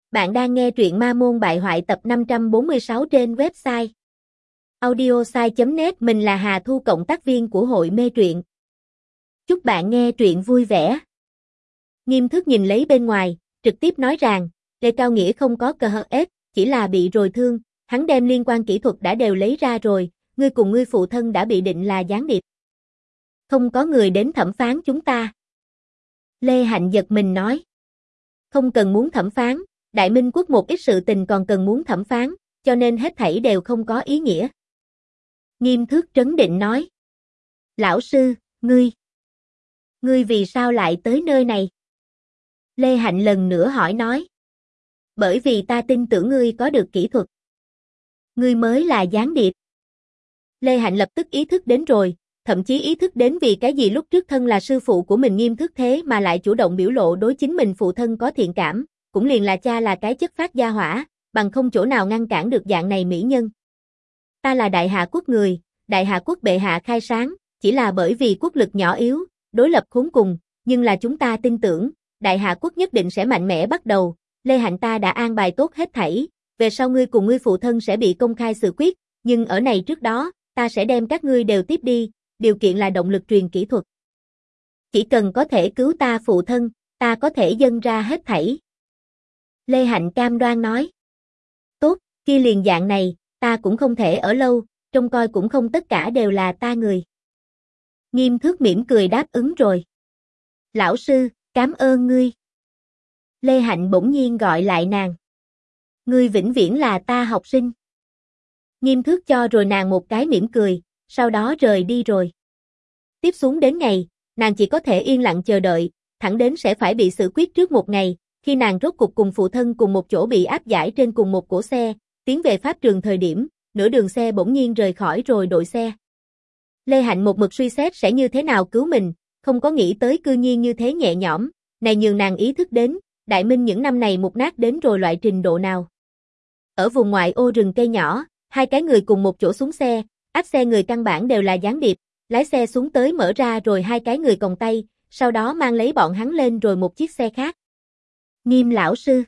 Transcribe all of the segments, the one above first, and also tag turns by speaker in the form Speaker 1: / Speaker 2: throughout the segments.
Speaker 1: Bạn đang nghe truyện Ma Môn Bại Hoại tập 546 trên website audiosai.net. Mình là Hà Thu, cộng tác viên của hội mê truyện. Chúc bạn nghe truyện vui vẻ. Nghiêm Thức nhìn lấy bên ngoài, trực tiếp nói rằng, Lê Cao Nghĩa không có cơ hở ép, chỉ là bị rồi thương, hắn đem liên quan kỹ thuật đã đều lấy ra rồi, ngươi cùng ngươi phụ thân đã bị định là gián điệp. Không có người đến thẩm phán chúng ta. Lê Hạnh giật mình nói. Không cần muốn thẩm phán, Đại Minh quốc một ít sự tình còn cần muốn thẩm phán, cho nên hết thảy đều không có ý nghĩa. Nghiêm Thước trấn định nói. Lão sư, ngươi vì sao lại tới nơi này? Lê Hạnh lần nữa hỏi nói. Bởi vì ta tin tưởng ngươi có được kỹ thuật. Ngươi mới là gián điệp. Lê Hạnh lập tức ý thức đến rồi, thậm chí ý thức đến vì cái gì lúc trước thân là sư phụ của mình Nghiêm Thước thế mà lại chủ động biểu lộ đối chính mình phụ thân có thiện cảm, cũng liền là cha là cái chất phát gia hỏa, bằng không chỗ nào ngăn cản được dạng này mỹ nhân. Ta là Đại Hạ quốc người, Đại Hạ quốc bệ hạ khai sáng, chỉ là bởi vì quốc lực nhỏ yếu, đối lập khốn cùng, nhưng là chúng ta tin tưởng, Đại Hạ quốc nhất định sẽ mạnh mẽ bắt đầu. Lê Hạnh ta đã an bài tốt hết thảy, về sau ngươi cùng ngươi phụ thân sẽ bị công khai xử quyết, nhưng ở này trước đó, ta sẽ đem các ngươi đều tiếp đi, điều kiện là động lực truyền kỹ thuật. Chỉ cần có thể cứu ta phụ thân, ta có thể dâng ra hết thảy. Lê Hạnh cam đoan nói. Tốt, kia liền dạng này, ta cũng không thể ở lâu, trông coi cũng không tất cả đều là ta người. Nghiêm Thước mỉm cười đáp ứng rồi. Lão sư, cảm ơn ngươi. Lê Hạnh bỗng nhiên gọi lại nàng. Ngươi vĩnh viễn là ta học sinh. Nghiêm Thước cho rồi nàng một cái mỉm cười, sau đó rời đi rồi. Tiếp xuống đến ngày, nàng chỉ có thể yên lặng chờ đợi, thẳng đến sẽ phải bị xử quyết trước một ngày, khi nàng rốt cục cùng phụ thân cùng một chỗ bị áp giải trên cùng một cỗ xe, tiến về pháp trường thời điểm, nửa đường xe bỗng nhiên rời khỏi rồi đội xe. Lê Hạnh một mực suy xét sẽ như thế nào cứu mình, không có nghĩ tới cư nhiên như thế nhẹ nhõm, này nhường nàng ý thức đến, Đại Minh những năm này mục nát đến rồi loại trình độ nào. Ở vùng ngoại ô rừng cây nhỏ, hai cái người cùng một chỗ xuống xe, áp xe người căn bản đều là gián điệp, lái xe xuống tới mở ra rồi hai cái người còng tay, sau đó mang lấy bọn hắn lên rồi một chiếc xe khác. Nghiêm lão sư.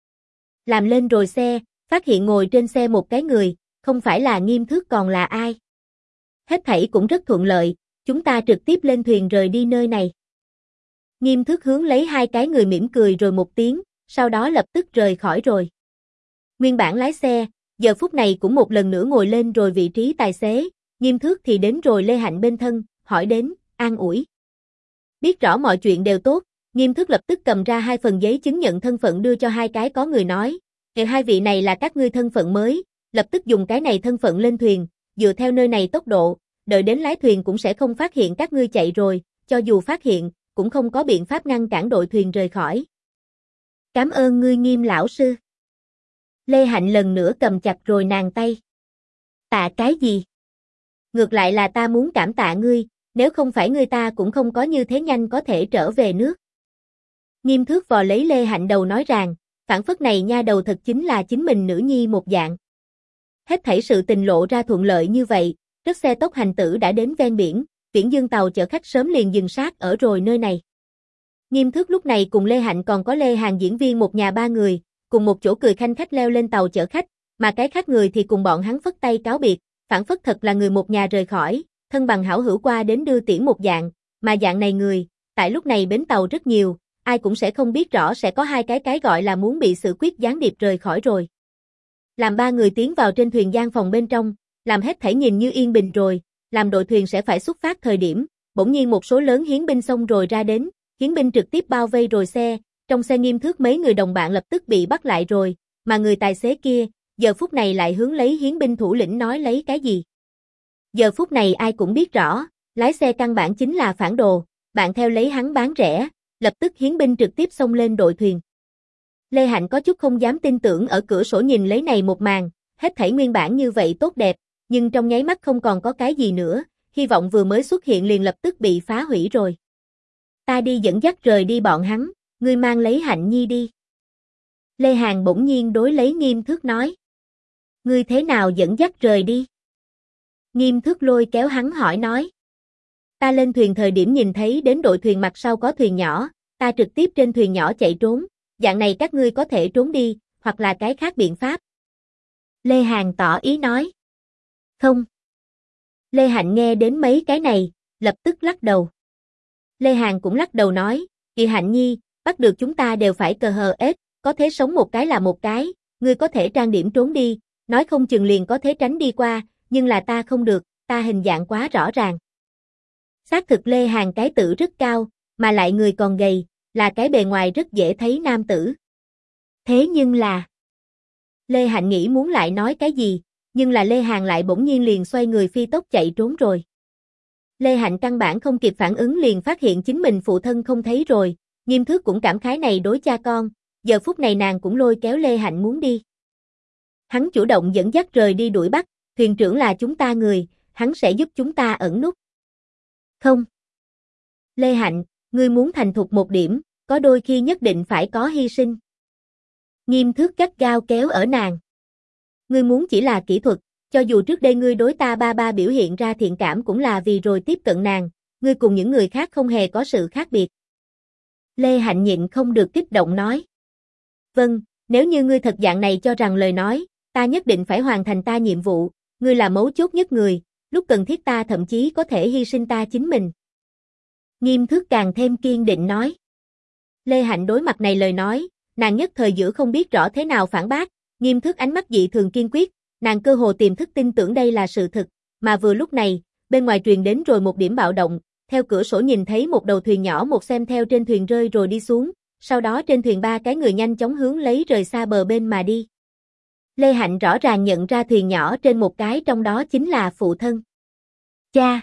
Speaker 1: Làm lên rồi xe, phát hiện ngồi trên xe một cái người, không phải là Nghiêm Thước còn là ai. Hết thảy cũng rất thuận lợi, chúng ta trực tiếp lên thuyền rời đi nơi này. Nghiêm Thước hướng lấy hai cái người mỉm cười rồi một tiếng, sau đó lập tức rời khỏi rồi. Nguyên bản lái xe, giờ phút này cũng một lần nữa ngồi lên rồi vị trí tài xế, Nghiêm Thước thì đến rồi Lê Hạnh bên thân, hỏi đến, an ủi. Biết rõ mọi chuyện đều tốt, Nghiêm Thước lập tức cầm ra hai phần giấy chứng nhận thân phận đưa cho hai cái có người nói, hai vị này là các ngươi thân phận mới, lập tức dùng cái này thân phận lên thuyền, dựa theo nơi này tốc độ, đợi đến lái thuyền cũng sẽ không phát hiện các ngươi chạy rồi, cho dù phát hiện, cũng không có biện pháp ngăn cản đội thuyền rời khỏi. Cảm ơn ngươi Nghiêm lão sư. Lê Hạnh lần nữa cầm chặt rồi nàng tay. Tạ cái gì? Ngược lại là ta muốn cảm tạ ngươi, nếu không phải ngươi ta cũng không có như thế nhanh có thể trở về nước. Nghiêm Thước vò lấy Lê Hạnh đầu nói rằng, phản phất này nha đầu thật chính là chính mình nữ nhi một dạng. Hết thảy sự tình lộ ra thuận lợi như vậy, rất xe tốc hành tử đã đến ven biển, Viễn Dương tàu chở khách sớm liền dừng sát ở rồi nơi này. Nghiêm Thước lúc này cùng Lê Hạnh còn có Lê Hàn diễn viên một nhà ba người, cùng một chỗ cười khanh khách leo lên tàu chở khách, mà cái khác người thì cùng bọn hắn phất tay cáo biệt, phản phất thật là người một nhà rời khỏi, thân bằng hảo hữu qua đến đưa tiễn một dạng, mà dạng này người, tại lúc này bến tàu rất nhiều, ai cũng sẽ không biết rõ sẽ có hai cái gọi là muốn bị xử quyết gián điệp rời khỏi rồi. Làm ba người tiến vào trên thuyền gian phòng bên trong, làm hết thảy nhìn như yên bình rồi, làm đội thuyền sẽ phải xuất phát thời điểm, bỗng nhiên một số lớn hiến binh xông rồi ra đến, hiến binh trực tiếp bao vây rồi xe, trong xe Nghiêm Thước mấy người đồng bạn lập tức bị bắt lại rồi, mà người tài xế kia, giờ phút này lại hướng lấy hiến binh thủ lĩnh nói lấy cái gì. Giờ phút này ai cũng biết rõ, lái xe căn bản chính là phản đồ, bạn theo lấy hắn bán rẻ, lập tức hiến binh trực tiếp xông lên đội thuyền. Lê Hạnh có chút không dám tin tưởng ở cửa sổ nhìn lấy này một màn, hết thảy nguyên bản như vậy tốt đẹp, nhưng trong nháy mắt không còn có cái gì nữa, hy vọng vừa mới xuất hiện liền lập tức bị phá hủy rồi. Ta đi dẫn dắt rời đi bọn hắn, ngươi mang lấy Hạnh Nhi đi. Lê Hàn bỗng nhiên đối lấy Nghiêm Thước nói. Ngươi thế nào dẫn dắt rời đi? Nghiêm Thước lôi kéo hắn hỏi nói. Ta lên thuyền thời điểm nhìn thấy đến đội thuyền mặt sau có thuyền nhỏ, ta trực tiếp trên thuyền nhỏ chạy trốn, dạng này các ngươi có thể trốn đi, hoặc là cái khác biện pháp. Lê Hàn tỏ ý nói. Không. Lê Hạnh nghe đến mấy cái này, lập tức lắc đầu. Lê Hàn cũng lắc đầu nói, Kỳ Hạnh Nhi, bắt được chúng ta đều phải cờ hờ ết, có thế sống một cái là một cái, ngươi có thể trang điểm trốn đi, nói không chừng liền có thế tránh đi qua, nhưng là ta không được, ta hình dạng quá rõ ràng. Xác thực Lê Hàn cái tử rất cao, mà lại người còn gầy, là cái bề ngoài rất dễ thấy nam tử. Thế nhưng là... Lê Hạnh nghĩ muốn lại nói cái gì, nhưng là Lê Hàn lại bỗng nhiên liền xoay người phi tốc chạy trốn rồi. Lê Hạnh căn bản không kịp phản ứng liền phát hiện chính mình phụ thân không thấy rồi, Nghiêm Thước cũng cảm khái này đối cha con, giờ phút này nàng cũng lôi kéo Lê Hạnh muốn đi. Hắn chủ động dẫn dắt rời đi đuổi bắt, thuyền trưởng là chúng ta người, hắn sẽ giúp chúng ta ẩn núp. Không. Lê Hạnh, ngươi muốn thành thục một điểm, có đôi khi nhất định phải có hy sinh. Nghiêm Thước gắt gao kéo ở nàng. Ngươi muốn chỉ là kỹ thuật, cho dù trước đây ngươi đối ta ba ba biểu hiện ra thiện cảm cũng là vì rồi tiếp cận nàng, ngươi cùng những người khác không hề có sự khác biệt. Lê Hạnh nhịn không được kích động nói. Vâng, nếu như ngươi thật dạng này cho rằng lời nói, ta nhất định phải hoàn thành ta nhiệm vụ, ngươi là mấu chốt nhất người, lúc cần thiết ta thậm chí có thể hy sinh ta chính mình. Nghiêm Thước càng thêm kiên định nói. Lê Hạnh đối mặt này lời nói, nàng nhất thời giữa không biết rõ thế nào phản bác, Nghiêm Thước ánh mắt dị thường kiên quyết, nàng cơ hồ tiềm thức tin tưởng đây là sự thực, mà vừa lúc này, bên ngoài truyền đến rồi một điểm bạo động, theo cửa sổ nhìn thấy một đầu thuyền nhỏ một xem theo trên thuyền rơi rồi đi xuống, sau đó trên thuyền ba cái người nhanh chóng hướng lấy rời xa bờ bên mà đi. Lê Hạnh rõ ràng nhận ra thuyền nhỏ trên một cái trong đó chính là phụ thân. Cha!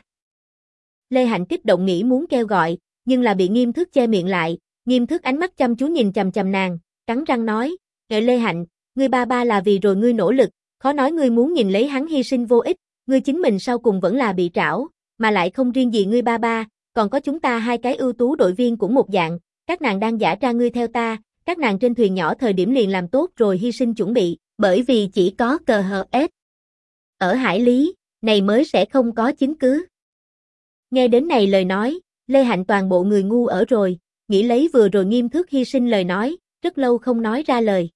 Speaker 1: Lê Hạnh kích động nghĩ muốn kêu gọi, nhưng là bị Nghiêm Thước che miệng lại, Nghiêm Thước ánh mắt chăm chú nhìn chằm chằm nàng, cắn răng nói, Lê Hạnh, ngươi ba ba là vì rồi ngươi nỗ lực, khó nói ngươi muốn nhìn lấy hắn hy sinh vô ích, ngươi chính mình sau cùng vẫn là bị trảo, mà lại không riêng gì ngươi ba ba, còn có chúng ta hai cái ưu tú đội viên cũng một dạng, các nàng đang giả tra ngươi theo ta, các nàng trên thuyền nhỏ thời điểm liền làm tốt rồi hy sinh chuẩn bị, bởi vì chỉ có cờ hờ ép. Ở hải lý, này mới sẽ không có chứng cứ. Nghe đến này lời nói, Lê Hạnh toàn bộ người ngu ở rồi, nghĩ lấy vừa rồi Nghiêm Thước hy sinh lời nói, rất lâu không nói ra lời.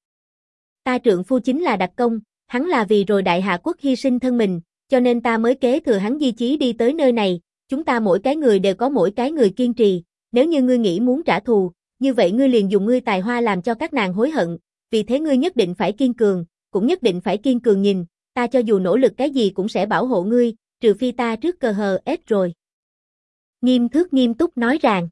Speaker 1: Ta trượng phu chính là đặc công, hắn là vì rồi đại hạ quốc hy sinh thân mình, cho nên ta mới kế thừa hắn di chí đi tới nơi này, chúng ta mỗi cái người đều có mỗi cái người kiên trì, nếu như ngươi nghĩ muốn trả thù, như vậy ngươi liền dùng ngươi tài hoa làm cho các nàng hối hận, vì thế ngươi nhất định phải kiên cường, cũng nhất định phải kiên cường nhìn, ta cho dù nỗ lực cái gì cũng sẽ bảo hộ ngươi, trừ phi ta trước cờ hờ ết rồi. Nghiêm Thước nghiêm túc nói rằng.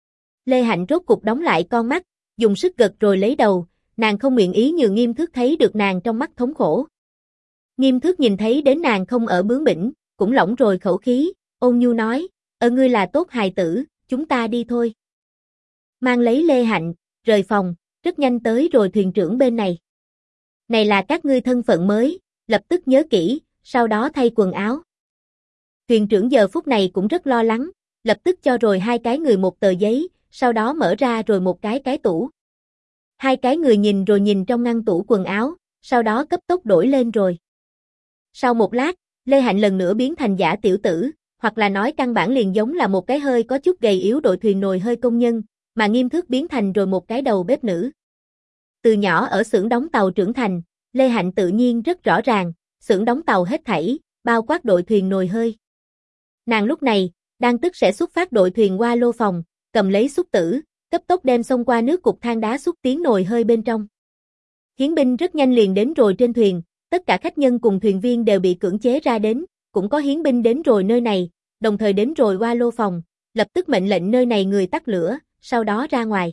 Speaker 1: Lê Hạnh rốt cục đóng lại con mắt, dùng sức gật rồi lấy đầu, nàng không nguyện ý nhường Nghiêm Thước thấy được nàng trong mắt thống khổ. Nghiêm Thước nhìn thấy đến nàng không ở bướng bỉnh, cũng lỏng rồi khẩu khí, ôn nhu nói, ngươi là tốt hài tử, chúng ta đi thôi. Mang lấy Lê Hạnh, rời phòng, rất nhanh tới rồi thuyền trưởng bên này. Này là các ngươi thân phận mới, lập tức nhớ kỹ, sau đó thay quần áo. Thuyền trưởng giờ phút này cũng rất lo lắng, lập tức cho rồi hai cái người một tờ giấy, sau đó mở ra rồi một cái tủ. Hai cái người nhìn rồi nhìn trong ngăn tủ quần áo, sau đó cấp tốc đổi lên rồi. Sau một lát, Lê Hạnh lần nữa biến thành giả tiểu tử, hoặc là nói căn bản liền giống là một cái hơi có chút gầy yếu đội thuyền nồi hơi công nhân, mà Nghiêm Thước biến thành rồi một cái đầu bếp nữ. Từ nhỏ ở xưởng đóng tàu trưởng thành, Lê Hạnh tự nhiên rất rõ ràng, xưởng đóng tàu hết thảy, bao quát đội thuyền nồi hơi. Nàng lúc này, đang tức sẽ xuất phát đội thuyền qua lô phòng, cầm lấy xúc tử, cấp tốc đem xông qua nước cục than đá xúc tiến nồi hơi bên trong. Hiến binh rất nhanh liền đến rồi trên thuyền, tất cả khách nhân cùng thuyền viên đều bị cưỡng chế ra đến, cũng có hiến binh đến rồi nơi này, đồng thời đến rồi qua lô phòng, lập tức mệnh lệnh nơi này người tắt lửa, sau đó ra ngoài.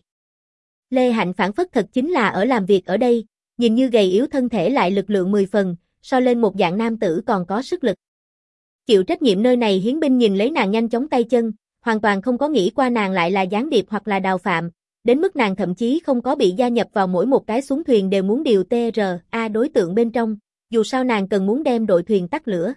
Speaker 1: Lê Hạnh phản phất thật chính là ở làm việc ở đây, nhìn như gầy yếu thân thể lại lực lượng 10 phần, so lên một dạng nam tử còn có sức lực. Chịu trách nhiệm nơi này hiến binh nhìn lấy nàng nhanh chóng tay chân, hoàn toàn không có nghĩ qua nàng lại là gián điệp hoặc là đào phạm, đến mức nàng thậm chí không có bị gia nhập vào mỗi một cái xuống thuyền đều muốn điều TRA đối tượng bên trong, dù sao nàng cần muốn đem đội thuyền tắt lửa.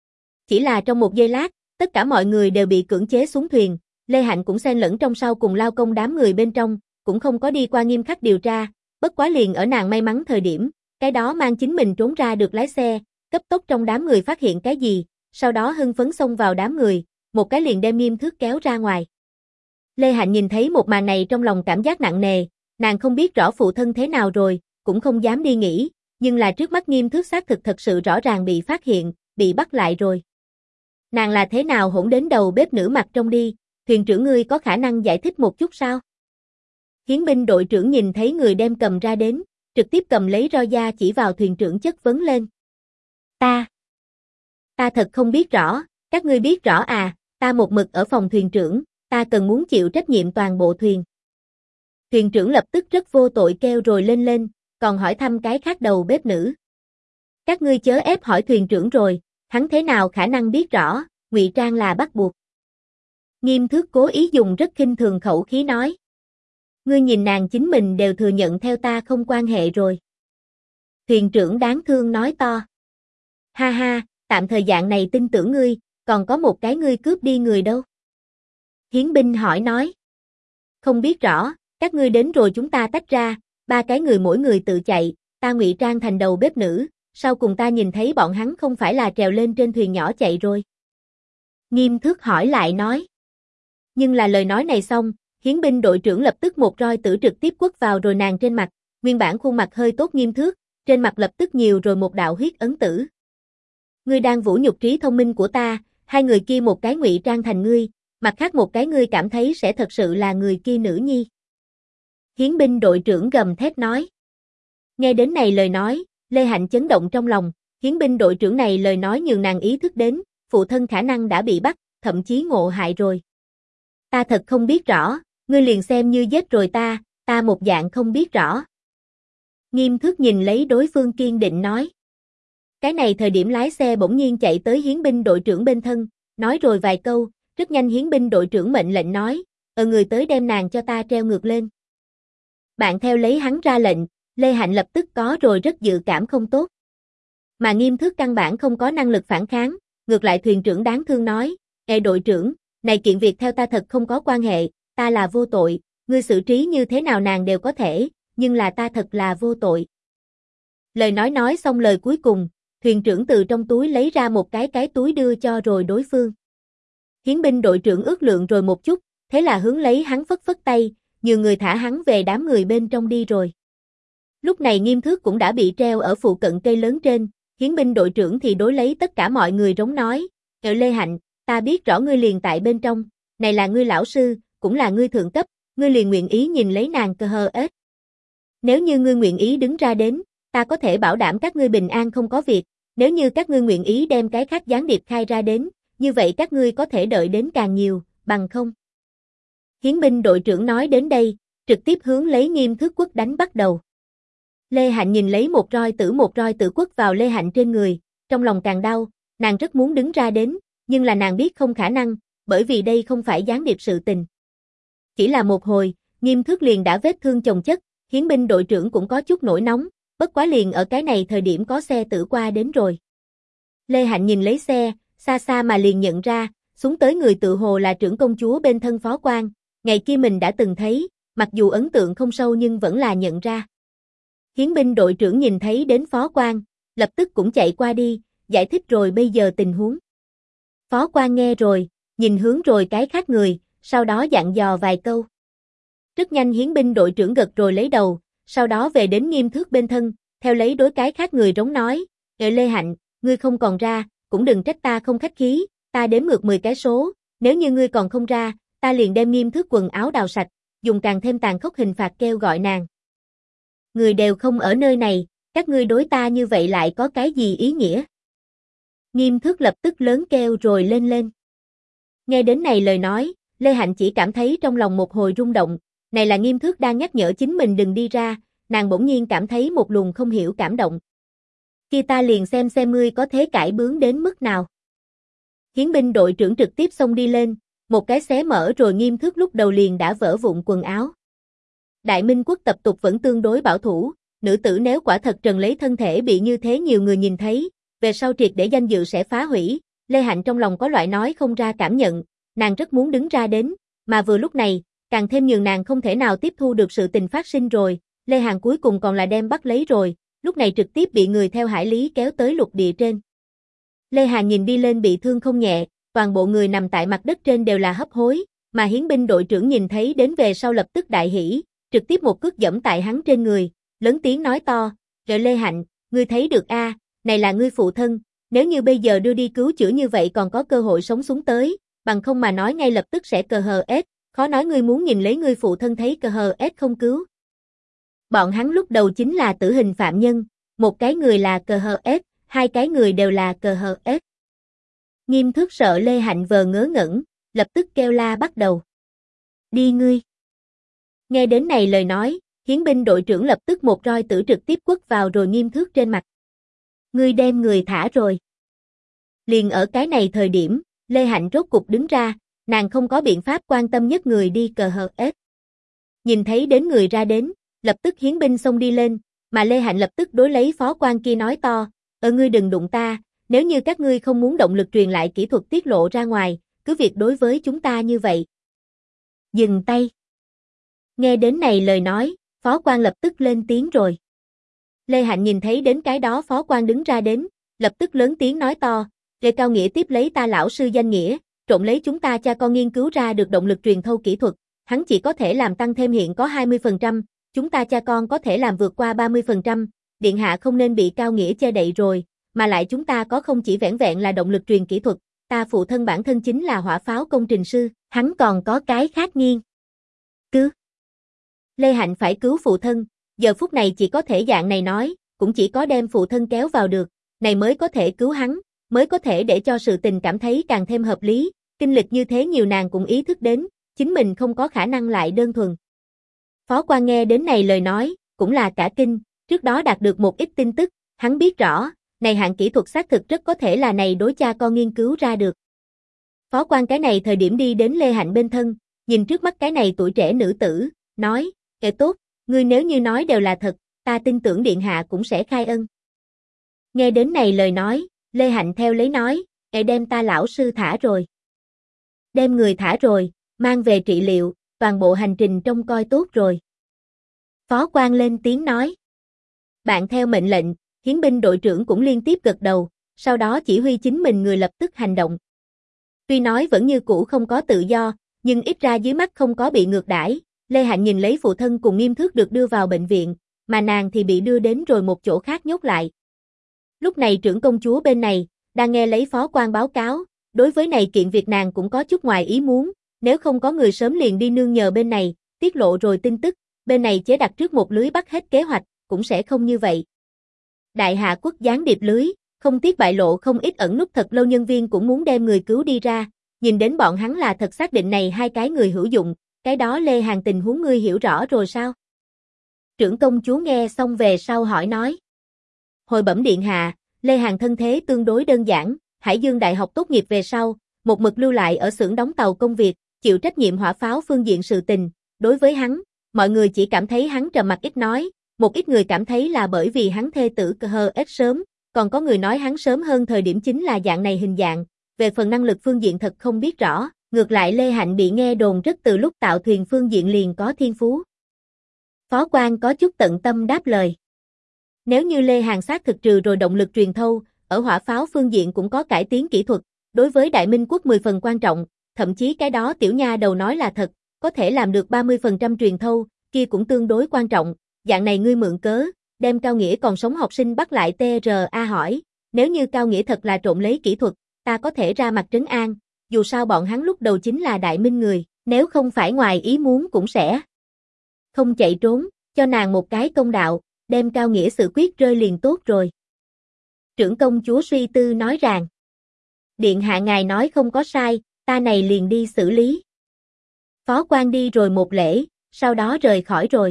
Speaker 1: Chỉ là trong một giây lát, tất cả mọi người đều bị cưỡng chế xuống thuyền, Lê Hạnh cũng xen lẫn trong sau cùng lao công đám người bên trong, cũng không có đi qua nghiêm khắc điều tra, bất quá liền ở nàng may mắn thời điểm, cái đó mang chính mình trốn ra được lái xe, cấp tốc trong đám người phát hiện cái gì, sau đó hưng phấn xông vào đám người, một cái liền đem Nghiêm Thước kéo ra ngoài. Lê Hạnh nhìn thấy một màn này trong lòng cảm giác nặng nề, nàng không biết rõ phụ thân thế nào rồi, cũng không dám đi nghỉ, nhưng là trước mắt Nghiêm Thước xác thực thật sự rõ ràng bị phát hiện, bị bắt lại rồi. Nàng là thế nào hỗn đến đầu bếp nữ mặt trong đi, thuyền trưởng ngươi có khả năng giải thích một chút sao? Hiến binh đội trưởng nhìn thấy người đem cầm ra đến, trực tiếp cầm lấy roi da chỉ vào thuyền trưởng chất vấn lên. Ta thật không biết rõ, các ngươi biết rõ à, ta một mực ở phòng thuyền trưởng, ta cần muốn chịu trách nhiệm toàn bộ thuyền. Thuyền trưởng lập tức rất vô tội kêu rồi lên, còn hỏi thăm cái khác đầu bếp nữ. Các ngươi chớ ép hỏi thuyền trưởng rồi, hắn thế nào khả năng biết rõ, ngụy trang là bắt buộc. Nghiêm Thước cố ý dùng rất khinh thường khẩu khí nói. Ngươi nhìn nàng chính mình đều thừa nhận theo ta không quan hệ rồi. Thuyền trưởng đáng thương nói to. Ha ha, tạm thời dạng này tin tưởng ngươi, còn có một cái ngươi cướp đi người đâu? Hiến binh hỏi nói. Không biết rõ, các ngươi đến rồi chúng ta tách ra, 3 cái người mỗi người tự chạy, ta ngụy trang thành đầu bếp nữ, sau cùng ta nhìn thấy bọn hắn không phải là trèo lên trên thuyền nhỏ chạy rồi. Nghiêm Thước hỏi lại nói. Nhưng là lời nói này xong, hiến binh đội trưởng lập tức một roi tử trực tiếp quất vào rồi nàng trên mặt, nguyên bản khuôn mặt hơi tốt Nghiêm Thước, trên mặt lập tức nhiều rồi một đạo huyết ấn tử. Ngươi đang vũ nhục trí thông minh của ta, 2 người kia một cái ngụy trang thành ngươi, mặt khác một cái ngươi cảm thấy sẽ thật sự là người kia nữ nhi. Hiến binh đội trưởng gầm thét nói. Nghe đến này lời nói, Lê Hạnh chấn động trong lòng, hiến binh đội trưởng này lời nói nhường nàng ý thức đến, phụ thân khả năng đã bị bắt, thậm chí ngộ hại rồi. Ta thật không biết rõ, ngươi liền xem như giết rồi ta một dạng không biết rõ. Nghiêm Thước nhìn lấy đối phương kiên định nói. Cái này thời điểm lái xe bỗng nhiên chạy tới hiến binh đội trưởng bên thân, nói rồi vài câu, rất nhanh hiến binh đội trưởng mệnh lệnh nói, người tới đem nàng cho ta treo ngược lên. Bạn theo lấy hắn ra lệnh, Lê Hạnh lập tức có rồi rất dự cảm không tốt. Mà Nghiêm Thước căn bản không có năng lực phản kháng, ngược lại thuyền trưởng đáng thương nói, đội trưởng, này kiện việc theo ta thật không có quan hệ, ta là vô tội, ngươi xử trí như thế nào nàng đều có thể, nhưng là ta thật là vô tội. Lời nói xong lời cuối cùng, thuyền trưởng từ trong túi lấy ra một cái túi đưa cho rồi đối phương. Hiến binh đội trưởng ước lượng rồi một chút, thế là hướng lấy hắn phất phất tay, nhiều người thả hắn về đám người bên trong đi rồi. Lúc này Nghiêm Thước cũng đã bị treo ở phụ cận cây lớn trên, hiến binh đội trưởng thì đối lấy tất cả mọi người rống nói, Lê Hạnh, ta biết rõ ngươi liền tại bên trong, này là ngươi lão sư, cũng là ngươi thượng cấp, ngươi liền nguyện ý nhìn lấy nàng cơ hờ ếch. Nếu như ngươi nguyện ý đứng ra đến, ta có thể bảo đảm các ngươi bình an không có việc, nếu như các ngươi nguyện ý đem cái khác gián điệp khai ra đến, như vậy các ngươi có thể đợi đến càng nhiều, bằng không. Hiến binh đội trưởng nói đến đây, trực tiếp hướng lấy Nghiêm Thước quất đánh bắt đầu. Lê Hạnh nhìn lấy một roi tử quất vào Lê Hạnh trên người, trong lòng càng đau, nàng rất muốn đứng ra đến, nhưng là nàng biết không khả năng, bởi vì đây không phải gián điệp sự tình. Chỉ là một hồi, Nghiêm Thước liền đã vết thương chồng chất, hiến binh đội trưởng cũng có chút nổi nóng, bất quá liền ở cái này thời điểm có xe tử qua đến rồi. Lê Hạnh nhìn lấy xe, xa xa mà liền nhận ra, xuống tới người tự hồ là trưởng công chúa bên thân phó quan, ngày kia mình đã từng thấy, mặc dù ấn tượng không sâu nhưng vẫn là nhận ra. Hiến binh đội trưởng nhìn thấy đến phó quan, lập tức cũng chạy qua đi, giải thích rồi bây giờ tình huống. Phó quan nghe rồi, nhìn hướng rồi cái khác người, sau đó dặn dò vài câu. Rất nhanh hiến binh đội trưởng gật rồi lấy đầu, sau đó về đến Nghiêm Thước bên thân, theo lấy đối cái khác người rống nói, Lê Hạnh, ngươi không còn ra, cũng đừng trách ta không khách khí, ta đếm ngược 10 cái số, nếu như ngươi còn không ra, ta liền đem Nghiêm Thước quần áo đào sạch, dùng càng thêm tàn khốc hình phạt kêu gọi nàng. Người đều không ở nơi này, các ngươi đối ta như vậy lại có cái gì ý nghĩa? Nghiêm Thước lập tức lớn kêu rồi lên. Nghe đến này lời nói, Lê Hạnh chỉ cảm thấy trong lòng một hồi rung động, này là Nghiêm Thước đang nhắc nhở chính mình đừng đi ra, nàng bỗng nhiên cảm thấy một luồng không hiểu cảm động. Kia ta liền xem ngươi có thế cải bướng đến mức nào. Hiến binh đội trưởng trực tiếp xông đi lên, một cái xé mở rồi Nghiêm Thước lúc đầu liền đã vỡ vụn quần áo. Đại Minh quốc tập tục vẫn tương đối bảo thủ, nữ tử nếu quả thật trần lấy thân thể bị như thế nhiều người nhìn thấy, về sau triệt để danh dự sẽ phá hủy, Lê Hạnh trong lòng có loại nói không ra cảm nhận, nàng rất muốn đứng ra đến, mà vừa lúc này, càng thêm nhường nàng không thể nào tiếp thu được sự tình phát sinh rồi, Lê Hàn cuối cùng còn là đem bắt lấy rồi, lúc này trực tiếp bị người theo hải lý kéo tới lục địa trên. Lê Hàn nhìn đi lên bị thương không nhẹ, toàn bộ người nằm tại mặt đất trên đều là hấp hối, mà hiến binh đội trưởng nhìn thấy đến về sau lập tức đại hỉ, trực tiếp một cước giẫm tại hắn trên người, lớn tiếng nói to, Lê Hạnh, ngươi thấy được a, này là ngươi phụ thân, nếu như bây giờ đưa đi cứu chữa như vậy còn có cơ hội sống xuống tới, bằng không mà nói ngay lập tức sẽ cờ hờ ết, khó nói ngươi muốn nhìn lấy ngươi phụ thân thấy cờ hờ ết không cứu. Bọn hắn lúc đầu chính là tử hình phạm nhân, một cái người là cờ hờ ết, hai cái người đều là cờ hờ ết. Nghiêm Thước sợ Lê Hạnh vờ ngớ ngẩn, lập tức kêu la bắt đầu. Đi ngươi. Nghe đến này lời nói, hiến binh đội trưởng lập tức một roi tử trực tiếp quất vào rồi Nghiêm Thước trên mặt. Ngươi đem người thả rồi. Liền ở cái này thời điểm, Lê Hạnh rốt cục đứng ra, nàng không có biện pháp quan tâm nhất người đi cờ hờ ết. Nhìn thấy đến người ra đến, lập tức hiến binh xông đi lên, mà Lê Hạnh lập tức đối lấy phó quan kia nói to, ngươi đừng đụng ta, nếu như các ngươi không muốn động lực truyền lại kỹ thuật tiết lộ ra ngoài, cứ việc đối với chúng ta như vậy. Dừng tay. Nghe đến này lời nói, phó quan lập tức lên tiếng rồi. Lê Hạnh nhìn thấy đến cái đó phó quan đứng ra đến, lập tức lớn tiếng nói to, Lê Cao Nghĩa tiếp lấy ta lão sư danh nghĩa, trộn lấy chúng ta cha con nghiên cứu ra được động lực truyền thâu kỹ thuật, hắn chỉ có thể làm tăng thêm hiện có 20%, chúng ta cha con có thể làm vượt qua 30%, điện hạ không nên bị Cao Nghĩa che đậy rồi, mà lại chúng ta có không chỉ vẻn vẹn là động lực truyền kỹ thuật, ta phụ thân bản thân chính là hỏa pháo công trình sư, hắn còn có cái khác nghiên cứu. Lê Hạnh phải cứu phụ thân, giờ phút này chỉ có thể dạng này nói, cũng chỉ có đem phụ thân kéo vào được, này mới có thể cứu hắn, mới có thể để cho sự tình cảm thấy càng thêm hợp lý, kinh lịch như thế nhiều nàng cũng ý thức đến, chính mình không có khả năng lại đơn thuần. Phó quan nghe đến này lời nói, cũng là cả kinh, trước đó đạt được một ít tin tức, hắn biết rõ, này hạng kỹ thuật xác thực rất có thể là này đối cha con nghiên cứu ra được. Phó quan cái này thời điểm đi đến Lê Hạnh bên thân, nhìn trước mắt cái này tuổi trẻ nữ tử, nói, kệ tốt, ngươi nếu như nói đều là thật, ta tin tưởng điện hạ cũng sẽ khai ân. Nghe đến này lời nói, Lê Hạnh theo lấy nói, đem ta lão sư thả rồi. Đem người thả rồi, mang về trị liệu, toàn bộ hành trình trông coi tốt rồi. Phó quan lên tiếng nói. Bạn theo mệnh lệnh, hiến binh đội trưởng cũng liên tiếp gật đầu, sau đó chỉ huy chính mình người lập tức hành động. Tuy nói vẫn như cũ không có tự do, nhưng ít ra dưới mắt không có bị ngược đãi. Lê Hạnh nhìn lấy phụ thân cùng Nghiêm Thước được đưa vào bệnh viện, mà nàng thì bị đưa đến rồi một chỗ khác nhốt lại. Lúc này trưởng công chúa bên này, đang nghe lấy phó quan báo cáo, đối với này kiện việc nàng cũng có chút ngoài ý muốn, nếu không có người sớm liền đi nương nhờ bên này, tiết lộ rồi tin tức, bên này chế đặt trước một lưới bắt hết kế hoạch, cũng sẽ không như vậy. Đại hạ quốc gián điệp lưới, không tiếc bại lộ không ít ẩn nút thật lâu nhân viên cũng muốn đem người cứu đi ra, nhìn đến bọn hắn là thật xác định này hai cái người hữu dụng, cái đó Lê Hàn tình huống ngươi hiểu rõ rồi sao? Trưởng công chúa nghe xong về sau hỏi nói. Hồi bẩm điện hạ, Lê Hàn thân thế tương đối đơn giản, Hải Dương Đại học tốt nghiệp về sau, một mực lưu lại ở xưởng đóng tàu công việc, chịu trách nhiệm hỏa pháo phương diện sự tình, đối với hắn, mọi người chỉ cảm thấy hắn trầm mặc ít nói, một ít người cảm thấy là bởi vì hắn thê tử cờ ít sớm, còn có người nói hắn sớm hơn thời điểm chính là dạng này hình dạng, về phần năng lực phương diện thật không biết rõ, ngược lại Lê Hạnh bị nghe đồn rất từ lúc tạo thuyền phương diện liền có thiên phú. Phó quan có chút tận tâm đáp lời. Nếu như Lê Hàn xác thực trừ rồi động lực truyền thâu, ở hỏa pháo phương diện cũng có cải tiến kỹ thuật, đối với Đại Minh quốc 10 phần quan trọng, thậm chí cái đó tiểu nha đầu nói là thật, có thể làm được 30% truyền thâu, kia cũng tương đối quan trọng, dạng này ngươi mượn cớ, đem Cao Nghĩa còn sống học sinh bắt lại TRA hỏi, nếu như Cao Nghĩa thật là trộn lấy kỹ thuật, ta có thể ra mặt trấn an, dù sao bọn hắn lúc đầu chính là Đại Minh người, nếu không phải ngoài ý muốn cũng sẽ không chạy trốn, cho nàng một cái công đạo, đem Cao Nghĩa xử quyết rơi liền tốt rồi. Trưởng công chúa suy tư nói rằng, điện hạ ngài nói không có sai, ta này liền đi xử lý. Phó quan đi rồi một lễ, sau đó rời khỏi rồi.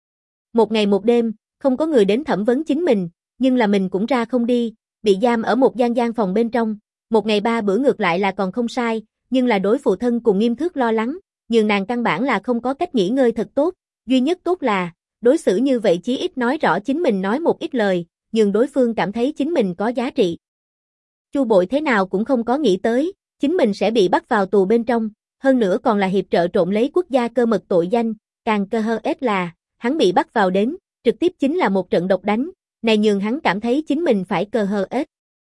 Speaker 1: Một ngày một đêm, không có người đến thẩm vấn chính mình, nhưng là mình cũng ra không đi, bị giam ở một gian phòng bên trong, một ngày 3 bữa ngược lại là còn không sai, nhưng là đối phụ thân cùng Nghiêm Thước lo lắng, nhưng nàng căn bản là không có cách nghỉ ngơi thật tốt, duy nhất tốt là, đối xử như vậy chí ít nói rõ chính mình nói một ít lời, nhưng đối phương cảm thấy chính mình có giá trị. Chu Bội thế nào cũng không có nghĩ tới, chính mình sẽ bị bắt vào tù bên trong, hơn nữa còn là hiệp trợ trộn lấy quốc gia cơ mật tội danh, càng cơ hơ ết là, hắn bị bắt vào đến, trực tiếp chính là một trận độc đánh, này nhường hắn cảm thấy chính mình phải cơ hơ ết.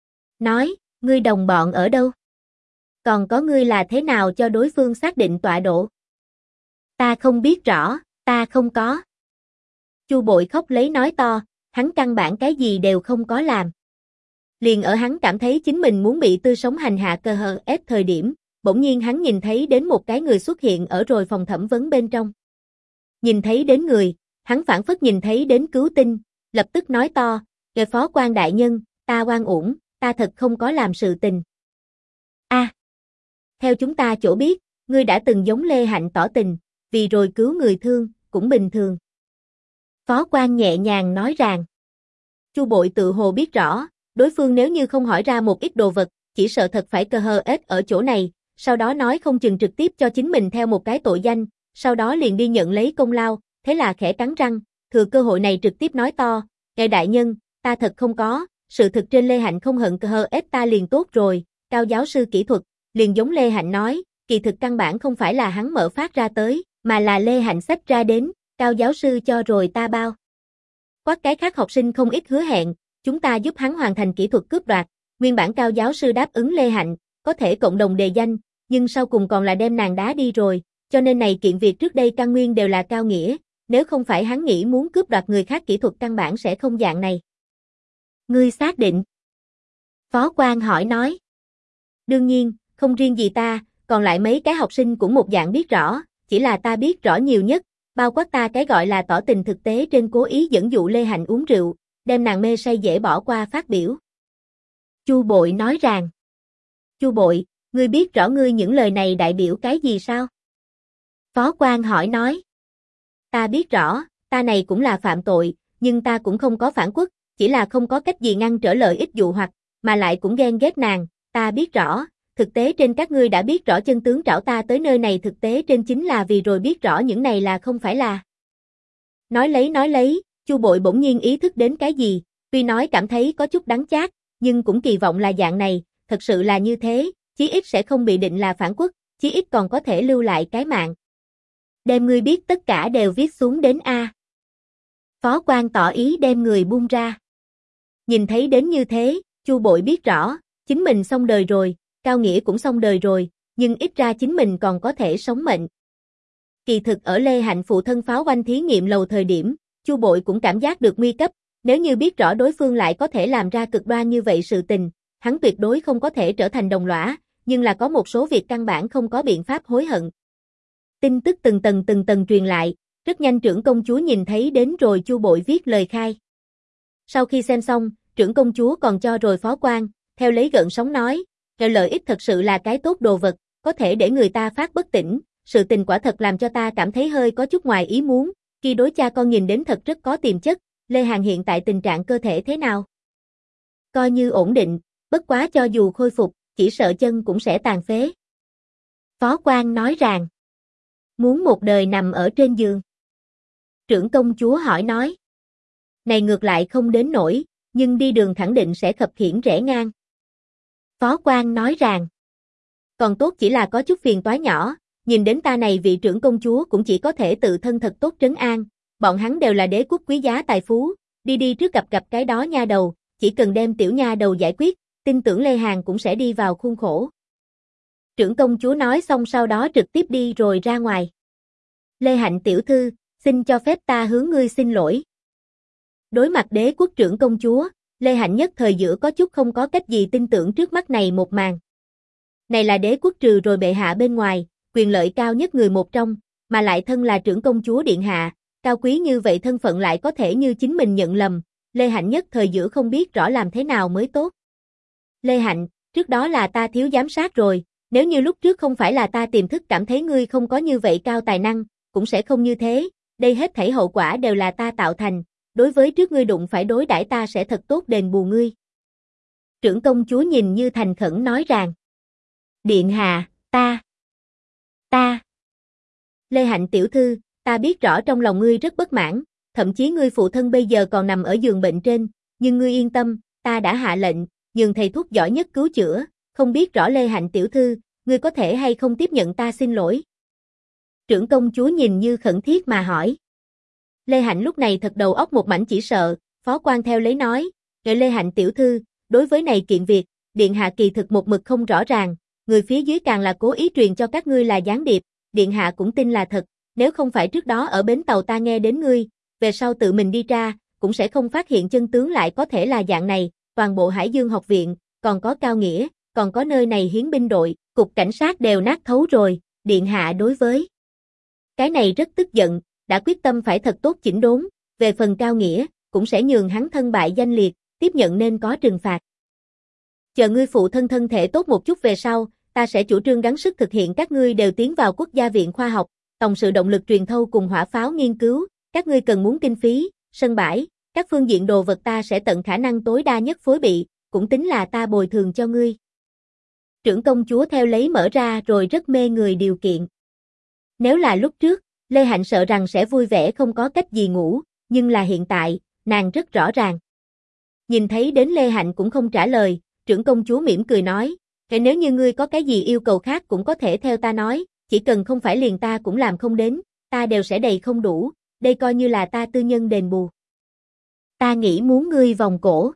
Speaker 1: Nói, ngươi đồng bọn ở đâu? Còn có ngươi là thế nào cho đối phương xác định tọa độ? Ta không biết rõ, ta không có. Chu Bội khóc lấy nói to, hắn căn bản cái gì đều không có làm. Liền ở hắn cảm thấy chính mình muốn bị tươi sống hành hạ cơ hờ ép thời điểm, bỗng nhiên hắn nhìn thấy đến một cái người xuất hiện ở rồi phòng thẩm vấn bên trong. Nhìn thấy đến người, hắn phảng phất nhìn thấy đến cứu tinh, lập tức nói to, "Ngài phó quan đại nhân, ta oan uổng, ta thật không có làm sự tình." Theo chúng ta chỗ biết, ngươi đã từng giống Lê Hạnh tỏ tình, vì rồi cứu người thương, cũng bình thường. Phó quan nhẹ nhàng nói rằng, Chu Bội tự hồ biết rõ, đối phương nếu như không hỏi ra một ít đồ vật, chỉ sợ thật phải cơ hờ ết ở chỗ này, sau đó nói không chừng trực tiếp cho chính mình theo một cái tội danh, sau đó liền đi nhận lấy công lao, thế là khẽ cắn răng, thừa cơ hội này trực tiếp nói to, "Ngài đại nhân, ta thật không có, sự thực trên Lê Hạnh không hận cơ hờ ết ta liền tốt rồi." Cao giáo sư kỹ thuật, liền giống Lê Hạnh nói, kỳ thực căn bản không phải là hắn mở phát ra tới, mà là Lê Hạnh xách ra đến, Cao giáo sư cho rồi ta bao. Quát cái khác học sinh không ít hứa hẹn, chúng ta giúp hắn hoàn thành kỹ thuật cướp đoạt, nguyên bản Cao giáo sư đáp ứng Lê Hạnh, có thể cộng đồng đề danh, nhưng sau cùng còn là đem nàng đá đi rồi, cho nên này kiện việc trước đây căn nguyên đều là Cao Nghĩa, nếu không phải hắn nghĩ muốn cướp đoạt người khác kỹ thuật căn bản sẽ không dạng này. Ngươi xác định? Phó quan hỏi nói. Đương nhiên, không riêng gì ta, còn lại mấy cái học sinh cũng một dạng biết rõ, chỉ là ta biết rõ nhiều nhất, bao quát ta cái gọi là tỏ tình thực tế trên cố ý dẫn dụ Lê Hạnh uống rượu, đem nàng mê say dễ bỏ qua phát biểu. Chu Bội nói rằng, Chu Bội, ngươi biết rõ ngươi những lời này đại biểu cái gì sao? Phó quan hỏi nói, ta biết rõ, ta này cũng là phạm tội, nhưng ta cũng không có phản quốc, chỉ là không có cách gì ngăn trở lợi ích dụ hoặc, mà lại cũng ghen ghét nàng, ta biết rõ. Thực tế trên các ngươi đã biết rõ chân tướng trảo ta tới nơi này thực tế trên chính là vì rồi biết rõ những này là không phải là. Nói lấy, Chu Bội bỗng nhiên ý thức đến cái gì, tuy nói cảm thấy có chút đắng chát, nhưng cũng kỳ vọng là dạng này, thật sự là như thế, chí ít sẽ không bị định là phản quốc, chí ít còn có thể lưu lại cái mạng. Đem ngươi biết tất cả đều viết xuống đến A. Phó quan tỏ ý đem người buông ra. Nhìn thấy đến như thế, Chu Bội biết rõ, chính mình xong đời rồi. Cao Nghĩa cũng xong đời rồi, nhưng ít ra chính mình còn có thể sống mệnh. Kỳ thực ở Lê Hạnh phụ thân pháo quanh thí nghiệm lầu thời điểm, Chu Bội cũng cảm giác được nguy cấp, nếu như biết rõ đối phương lại có thể làm ra cực đoan như vậy sự tình, hắn tuyệt đối không có thể trở thành đồng lõa, nhưng là có một số việc căn bản không có biện pháp hối hận. Tin tức từng tầng truyền lại, rất nhanh trưởng công chúa nhìn thấy đến rồi Chu Bội viết lời khai. Sau khi xem xong, trưởng công chúa còn cho rồi phó quan, theo lấy gợn sóng nói, lợi ích thật sự là cái tốt đồ vật, có thể để người ta phát bất tỉnh, sự tình quả thật làm cho ta cảm thấy hơi có chút ngoài ý muốn, khi đối cha con nhìn đến thật rất có tiềm chất, Lê Hàn hiện tại tình trạng cơ thể thế nào? Coi như ổn định, bất quá cho dù khôi phục, chỉ sợ chân cũng sẽ tàn phế. Phó quan nói rằng, muốn một đời nằm ở trên giường. Trưởng công chúa hỏi nói, này ngược lại không đến nổi, nhưng đi đường khẳng định sẽ khập khiễng rẽ ngang. Phó quan nói rằng, còn tốt chỉ là có chút phiền toái nhỏ, nhìn đến ta này vị trưởng công chúa cũng chỉ có thể tự thân thật tốt trấn an, bọn hắn đều là đế quốc quý giá tài phú, đi trước gặp cái đó nha đầu, chỉ cần đem tiểu nha đầu giải quyết, tin tưởng Lê Hàn cũng sẽ đi vào khuôn khổ. Trưởng công chúa nói xong sau đó trực tiếp đi rồi ra ngoài. Lê Hạnh tiểu thư, xin cho phép ta hướng ngươi xin lỗi. Đối mặt đế quốc trưởng công chúa, Lê Hạnh nhất thời giữa có chút không có cách gì tin tưởng trước mắt này một màn. Này là đế quốc trừ rồi bệ hạ bên ngoài, quyền lợi cao nhất người một trong, mà lại thân là trưởng công chúa điện hạ, cao quý như vậy thân phận lại có thể như chính mình nhận lầm, Lê Hạnh nhất thời giữa không biết rõ làm thế nào mới tốt. Lê Hạnh, trước đó là ta thiếu giám sát rồi, nếu như lúc trước không phải là ta tiềm thức cảm thấy ngươi không có như vậy cao tài năng, cũng sẽ không như thế, đây hết thảy hậu quả đều là ta tạo thành, đối với trước ngươi đụng phải đối đãi ta sẽ thật tốt đền bù ngươi. Trưởng công chúa nhìn như thành khẩn nói rằng, điện hạ, ta. Lê Hạnh tiểu thư, ta biết rõ trong lòng ngươi rất bất mãn, thậm chí ngươi phụ thân bây giờ còn nằm ở giường bệnh trên, nhưng ngươi yên tâm, ta đã hạ lệnh, nhường thầy thuốc giỏi nhất cứu chữa, không biết rõ Lê Hạnh tiểu thư, ngươi có thể hay không tiếp nhận ta xin lỗi. Trưởng công chúa nhìn như khẩn thiết mà hỏi. Lê Hạnh lúc này thật đầu óc một mảnh chỉ sợ, phó quan theo lấy nói, Lê Hạnh tiểu thư, đối với này kiện việc, điện hạ kỳ thực một mực không rõ ràng, người phía dưới càng là cố ý truyền cho các ngươi là gián điệp, điện hạ cũng tin là thật, nếu không phải trước đó ở bến tàu ta nghe đến ngươi, về sau tự mình đi tra, cũng sẽ không phát hiện chân tướng lại có thể là dạng này, toàn bộ Hải Dương học viện, còn có Cao Nghĩa, còn có nơi này hiến binh đội, cục cảnh sát đều nát thấu rồi, điện hạ đối với cái này rất tức giận, đã quyết tâm phải thật tốt chỉnh đốn, về phần Cao Nghĩa, cũng sẽ nhường hắn thân bại danh liệt, tiếp nhận nên có trừng phạt. Chờ ngươi phụ thân thân thể tốt một chút về sau, ta sẽ chủ trương gắng sức thực hiện các ngươi đều tiến vào Quốc gia viện khoa học, tổng sự động lực truyền thâu cùng hỏa pháo nghiên cứu, các ngươi cần muốn kinh phí, sân bãi, các phương diện đồ vật ta sẽ tận khả năng tối đa nhất phối bị, cũng tính là ta bồi thường cho ngươi. Trưởng công chúa theo lấy mở ra rồi rất mê người điều kiện. Nếu là lúc trước, Lê Hạnh sợ rằng sẽ vui vẻ không có cách gì ngủ, nhưng là hiện tại, nàng rất rõ ràng. Nhìn thấy đến Lê Hạnh cũng không trả lời, trưởng công chúa mỉm cười nói, "Thế nếu như ngươi có cái gì yêu cầu khác cũng có thể theo ta nói, chỉ cần không phải liền ta cũng làm không đến, ta đều sẽ đầy không đủ, đây coi như là ta tư nhân đền bù." "Ta nghĩ muốn ngươi vòng cổ."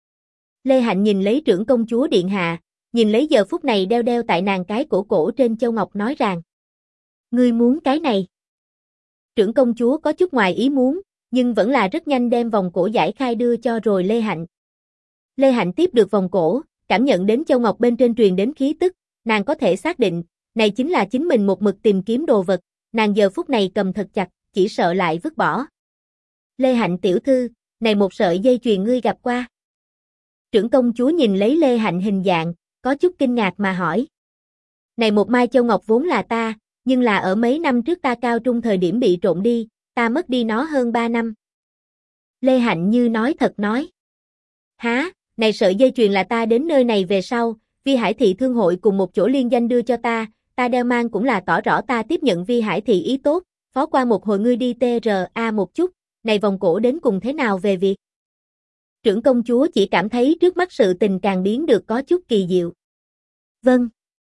Speaker 1: Lê Hạnh nhìn lấy trưởng công chúa điện hạ, nhìn lấy giờ phút này đeo đeo tại nàng cái cổ trên châu ngọc nói rằng, "Ngươi muốn cái này?" Trưởng công chúa có chút ngoài ý muốn, nhưng vẫn là rất nhanh đem vòng cổ giải khai đưa cho rồi Lê Hạnh. Lê Hạnh tiếp được vòng cổ, cảm nhận đến châu ngọc bên trên truyền đến khí tức, nàng có thể xác định, này chính là chính mình một mực tìm kiếm đồ vật, nàng giờ phút này cầm thật chặt, chỉ sợ lại vứt bỏ. "Lê Hạnh tiểu thư, này một sợi dây chuyền ngươi gặp qua?" Trưởng công chúa nhìn lấy Lê Hạnh hình dạng, có chút kinh ngạc mà hỏi. "Này một mai châu ngọc vốn là ta, nhưng là ở mấy năm trước ta cao trung thời điểm bị trộm đi, ta mất đi nó hơn 3 năm. Lê Hạnh như nói thật nói. "Hả, này sợi dây chuyền là ta đến nơi này về sau, Vi Hải Thị Thương hội cùng một chỗ liên danh đưa cho ta đeo mang cũng là tỏ rõ ta tiếp nhận Vi Hải Thị ý tốt, phó qua một hồi ngươi đi TRA một chút, này vòng cổ đến cùng thế nào về việc?" Trưởng công chúa chỉ cảm thấy trước mắt sự tình càng biến được có chút kỳ diệu. "Vâng."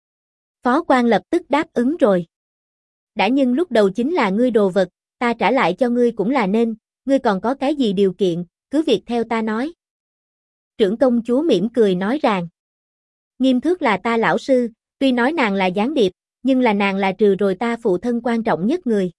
Speaker 1: Phó quan lập tức đáp ứng rồi. "Đã nhưng lúc đầu chính là ngươi đồ vật, ta trả lại cho ngươi cũng là nên, ngươi còn có cái gì điều kiện, cứ việc theo ta nói." Trưởng công chúa mỉm cười nói rằng, "Nghiêm Thước là ta lão sư, tuy nói nàng là gián điệp, nhưng là nàng là trừ rồi ta phụ thân quan trọng nhất người."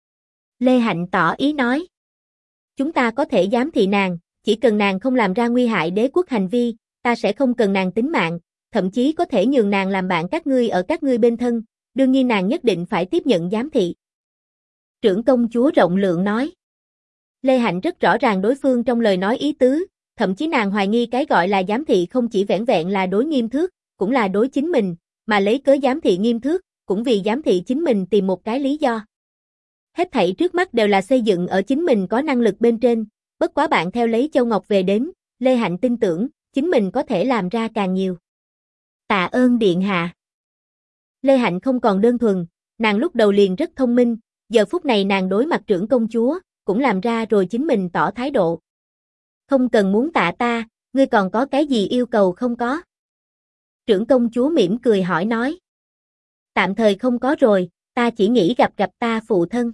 Speaker 1: Lê Hạnh tỏ ý nói, "Chúng ta có thể giám thị nàng, chỉ cần nàng không làm ra nguy hại đế quốc hành vi, ta sẽ không cần nàng tính mạng, thậm chí có thể nhường nàng làm bạn các ngươi ở các ngươi bên thân, đương nhiên nàng nhất định phải tiếp nhận giám thị." Trưởng công chúa rộng lượng nói. Lê Hạnh rất rõ ràng đối phương trong lời nói ý tứ, thậm chí nàng hoài nghi cái gọi là giám thị không chỉ vẻn vẹn là đối Nghiêm Thước, cũng là đối chính mình, mà lấy cớ giám thị Nghiêm Thước, cũng vì giám thị chính mình tìm một cái lý do. Hết thảy trước mắt đều là xây dựng ở chính mình có năng lực bên trên, bất quá bạn theo lấy Châu Ngọc về đến, Lê Hạnh tin tưởng, chính mình có thể làm ra càng nhiều. "Tạ ơn điện hạ." Lê Hạnh không còn đơn thuần, nàng lúc đầu liền rất thông minh, giờ phút này nàng đối mặt trưởng công chúa, cũng làm ra rồi chính mình tỏ thái độ. "Không cần muốn tạ ta, ngươi còn có cái gì yêu cầu không có?" Trưởng công chúa mỉm cười hỏi nói. "Tạm thời không có rồi, ta chỉ nghĩ gặp ta phụ thân."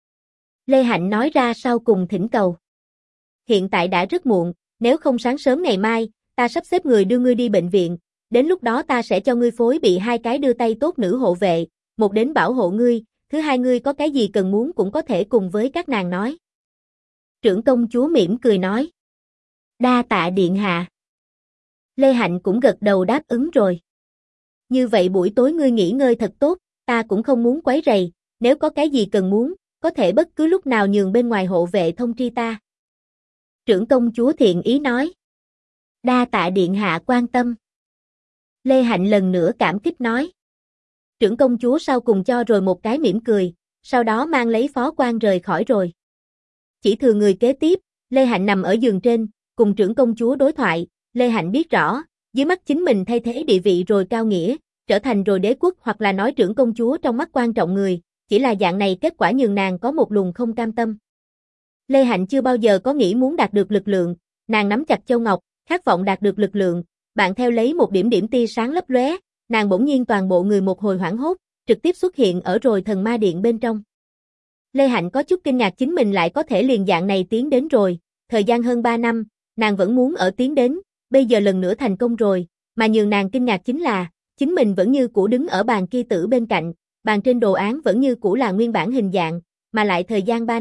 Speaker 1: Lê Hạnh nói ra sau cùng thỉnh cầu. "Hiện tại đã rất muộn, nếu không sáng sớm ngày mai, ta sắp xếp người đưa ngươi đi bệnh viện, đến lúc đó ta sẽ cho ngươi phối bị 2 cái đưa tay tốt nữ hộ vệ, một đến bảo hộ ngươi, thứ hai ngươi có cái gì cần muốn cũng có thể cùng với các nàng nói." Trưởng công chúa mỉm cười nói. "Đa tạ điện hạ." Lê Hạnh cũng gật đầu đáp ứng rồi. "Như vậy buổi tối ngươi nghỉ ngơi thật tốt, ta cũng không muốn quấy rầy, nếu có cái gì cần muốn, có thể bất cứ lúc nào nhường bên ngoài hộ vệ thông tri ta." Trưởng công chúa thiện ý nói. "Đa tạ điện hạ quan tâm." Lê Hạnh lần nữa cảm kích nói. Trưởng công chúa sau cùng cho rồi một cái mỉm cười, sau đó mang lấy phó quan rời khỏi rồi. Chỉ thừa người kế tiếp, Lê Hạnh nằm ở giường trên, cùng trưởng công chúa đối thoại, Lê Hạnh biết rõ, dưới mắt chính mình thay thế địa vị rồi cao nghĩa, trở thành rồi đế quốc hoặc là nói trưởng công chúa trong mắt quan trọng người, chỉ là dạng này kết quả nhường nàng có một luồng không cam tâm. Lê Hạnh chưa bao giờ có nghĩ muốn đạt được lực lượng, nàng nắm chặt châu ngọc, khát vọng đạt được lực lượng, bạn theo lấy một điểm điểm tia sáng lấp lóe, nàng bỗng nhiên toàn bộ người một hồi hoảng hốt, trực tiếp xuất hiện ở rồi thần ma điện bên trong. Lê Hạnh có chút kinh ngạc chính mình lại có thể liền dạng này tiến đến rồi, thời gian hơn 3 năm, nàng vẫn muốn ở tiến đến, bây giờ lần nữa thành công rồi, mà nhường nàng kinh ngạc chính là, chính mình vẫn như cũ đứng ở bàn kia tử bên cạnh, bàn trên đồ án vẫn như cũ là nguyên bản hình dạng, mà lại thời gian 3 năm,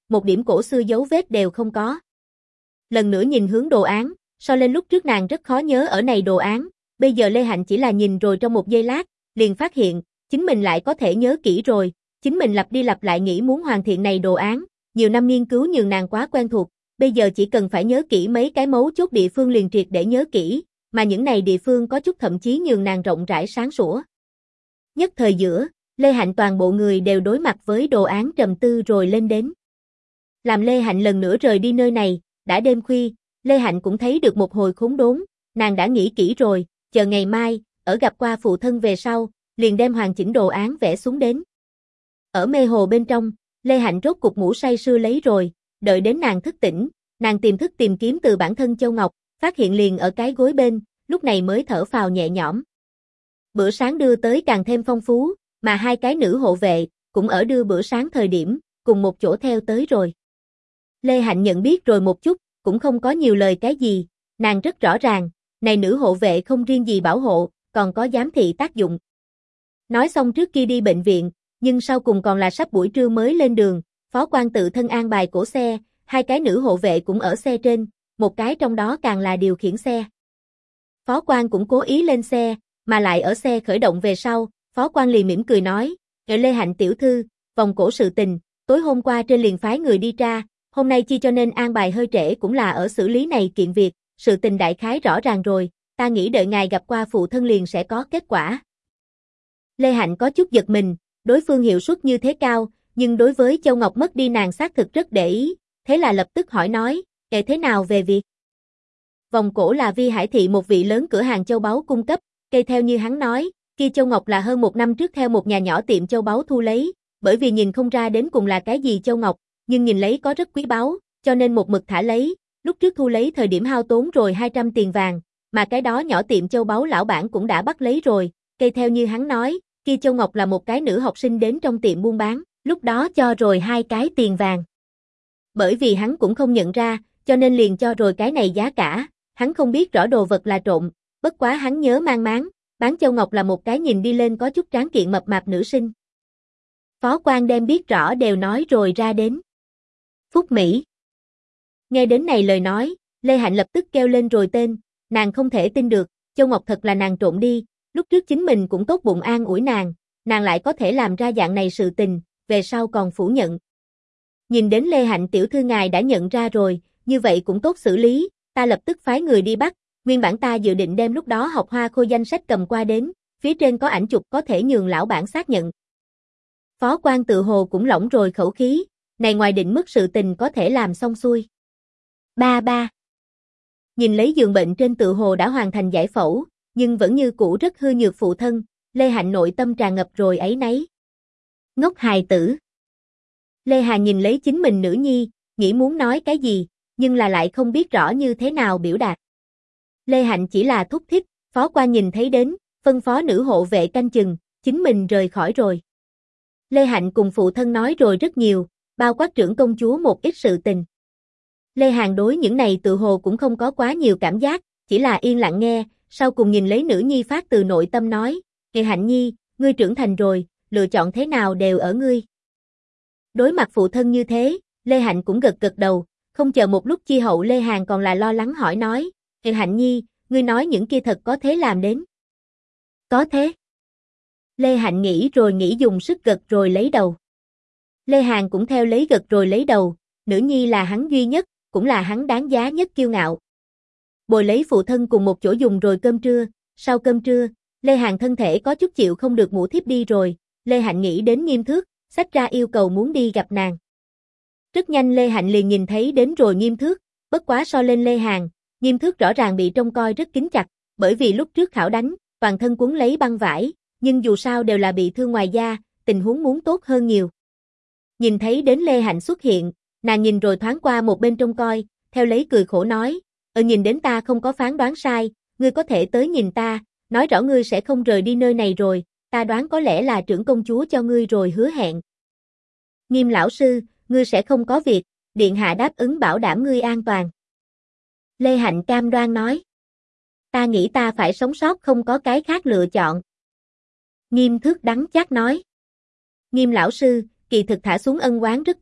Speaker 1: một điểm cổ xưa dấu vết đều không có. Lần nữa nhìn hướng đồ án, so lên lúc trước nàng rất khó nhớ ở này đồ án, bây giờ Lê Hạnh chỉ là nhìn rồi trong một giây lát, liền phát hiện, chính mình lại có thể nhớ kỹ rồi, chính mình lặp đi lặp lại nghĩ muốn hoàn thiện này đồ án, nhiều năm nghiên cứu nhường nàng quá quen thuộc, bây giờ chỉ cần phải nhớ kỹ mấy cái mấu chốt địa phương liền triệt để nhớ kỹ, mà những này địa phương có chút thậm chí nhường nàng rộng rãi sáng sủa. Nhất thời giữa, Lê Hạnh toàn bộ người đều đối mặt với đồ án trầm tư rồi lên đến. Làm Lê Hạnh lần nữa rời đi nơi này, đã đêm khuya, Lê Hạnh cũng thấy được một hồi khốn đốn, nàng đã nghĩ kỹ rồi, chờ ngày mai, ở gặp qua phụ thân về sau, liền đem hoàn chỉnh đồ án vẽ xuống đến. Ở mê hồ bên trong, Lê Hạnh rốt cục ngủ say sưa lấy rồi, đợi đến nàng thức tỉnh, nàng tiềm thức tìm kiếm từ bản thân Châu Ngọc, phát hiện liền ở cái gối bên, lúc này mới thở phào nhẹ nhõm. Bữa sáng đưa tới càng thêm phong phú, mà hai cái nữ hộ vệ, cũng ở đưa bữa sáng thời điểm, cùng một chỗ theo tới rồi. Lê Hạnh nhận biết rồi một chút, cũng không có nhiều lời cái gì, nàng rất rõ ràng, này nữ hộ vệ không riêng gì bảo hộ, còn có giám thị tác dụng. Nói xong trước khi đi bệnh viện, nhưng sau cùng còn là sắp buổi trưa mới lên đường, phó quan tự thân an bài cổ xe, hai cái nữ hộ vệ cũng ở xe trên, một cái trong đó càng là điều khiển xe. Phó quan cũng cố ý lên xe, mà lại ở xe khởi động về sau, phó quan liền mỉm cười nói, Lê Hạnh tiểu thư, vòng cổ sự tình, tối hôm qua trên liền phái người đi tra, hôm nay chi cho nên an bài hơi trễ cũng là ở xử lý này kiện việc, sự tình đại khái rõ ràng rồi, ta nghĩ đợi ngài gặp qua phụ thân liền sẽ có kết quả. Lê Hạnh có chút giật mình, đối phương hiệu suất như thế cao, nhưng đối với Châu Ngọc mất đi nàng xác thực rất để ý, thế là lập tức hỏi nói, thế nào về việc? Vòng cổ là Vi Hải Thị một vị lớn cửa hàng châu báu cung cấp, cây theo như hắn nói, kia Châu Ngọc là hơn một năm trước theo một nhà nhỏ tiệm châu báu thu lấy, bởi vì nhìn không ra đến cùng là cái gì Châu Ngọc, nhưng nhìn lấy có rất quý báu, cho nên một mực thả lấy, lúc trước thu lấy thời điểm hao tốn rồi 200 tiền vàng, mà cái đó nhỏ tiệm châu báu lão bản cũng đã bắt lấy rồi, cây theo như hắn nói, kia Châu Ngọc là một cái nữ học sinh đến trong tiệm buôn bán, lúc đó cho rồi 2 cái tiền vàng. Bởi vì hắn cũng không nhận ra, cho nên liền cho rồi cái này giá cả, hắn không biết rõ đồ vật là trộm, bất quá hắn nhớ mang máng, bán Châu Ngọc là một cái nhìn đi lên có chút tráng kiện mập mạp nữ sinh. Phó quan đem biết rõ đều nói rồi ra đến. Phúc Mỹ. Nghe đến này lời nói, Lê Hạnh lập tức kêu lên rồi tên, nàng không thể tin được, Châu Ngọc thật là nàng trộm đi, lúc trước chính mình cũng tốt bụng an ủi nàng lại có thể làm ra dạng này sự tình, về sau còn phủ nhận. Nhìn đến Lê Hạnh tiểu thư ngài đã nhận ra rồi, như vậy cũng tốt xử lý, ta lập tức phái người đi bắt, nguyên bản ta dự định đem lúc đó học hoa khôi danh sách cầm qua đến, phía trên có ảnh chụp có thể nhường lão bản xác nhận. Phó quan tự hồ cũng lỏng rồi khẩu khí, này ngoài định mức sự tình có thể làm xong xuôi. Ba. Nhìn lấy giường bệnh trên tự hồ đã hoàn thành giải phẫu, nhưng vẫn như cũ rất hư nhược phụ thân, Lê Hạnh nội tâm tràn ngập rồi ấy nấy. Ngốc hài tử. Lê Hà nhìn lấy chính mình nữ nhi, nghĩ muốn nói cái gì, nhưng là lại không biết rõ như thế nào biểu đạt. Lê Hạnh chỉ là thúc thích, phó quan nhìn thấy đến, phân phó nữ hộ vệ canh chừng, chính mình rời khỏi rồi. Lê Hạnh cùng phụ thân nói rồi rất nhiều, bao quát trưởng công chúa một ít sự tình. Lê Hàn đối những này tự hồ cũng không có quá nhiều cảm giác, chỉ là yên lặng nghe, sau cùng nhìn lấy nữ nhi phát từ nội tâm nói, Lê Hạnh nhi, ngươi trưởng thành rồi, lựa chọn thế nào đều ở ngươi. Đối mặt phụ thân như thế, Lê Hạnh cũng gật gật đầu, không chờ một lúc chi hậu Lê Hàn còn là lo lắng hỏi nói, Lê Hạnh nhi, ngươi nói những kia thật có thế làm đến. Có thế. Lê Hạnh nghĩ rồi nghĩ dùng sức gật rồi lấy đầu. Lê Hàn cũng theo lấy gật rồi lấy đầu, nữ nhi là hắn duy nhất, cũng là hắn đáng giá nhất kiêu ngạo. Bồi lấy phụ thân cùng một chỗ dùng rồi cơm trưa, sau cơm trưa, Lê Hàn thân thể có chút chịu không được ngủ thiếp đi rồi, Lê Hạnh nghĩ đến Nghiêm Thước, xách ra yêu cầu muốn đi gặp nàng. Rất nhanh Lê Hạnh liền nhìn thấy đến rồi Nghiêm Thước, bất quá so lên Lê Hàn, Nghiêm Thước rõ ràng bị trông coi rất kín chặt, bởi vì lúc trước khảo đánh, toàn thân cuốn lấy băng vải, nhưng dù sao đều là bị thương ngoài da, tình huống muốn tốt hơn nhiều. Nhìn thấy đến Lê Hạnh xuất hiện, nàng nhìn rồi thoáng qua một bên trông coi, theo lấy cười khổ nói, nhìn đến ta không có phán đoán sai, ngươi có thể tới nhìn ta, nói rõ ngươi sẽ không rời đi nơi này rồi, ta đoán có lẽ là trưởng công chúa cho ngươi rồi hứa hẹn. Nghiêm lão sư, ngươi sẽ không có việc, điện hạ đáp ứng bảo đảm ngươi an toàn. Lê Hạnh cam đoan nói. Ta nghĩ ta phải sống sót không có cái khác lựa chọn. Nghiêm Thước đắng chát nói. Nghiêm lão sư, kỳ thực thả xuống ân oán rất tốt,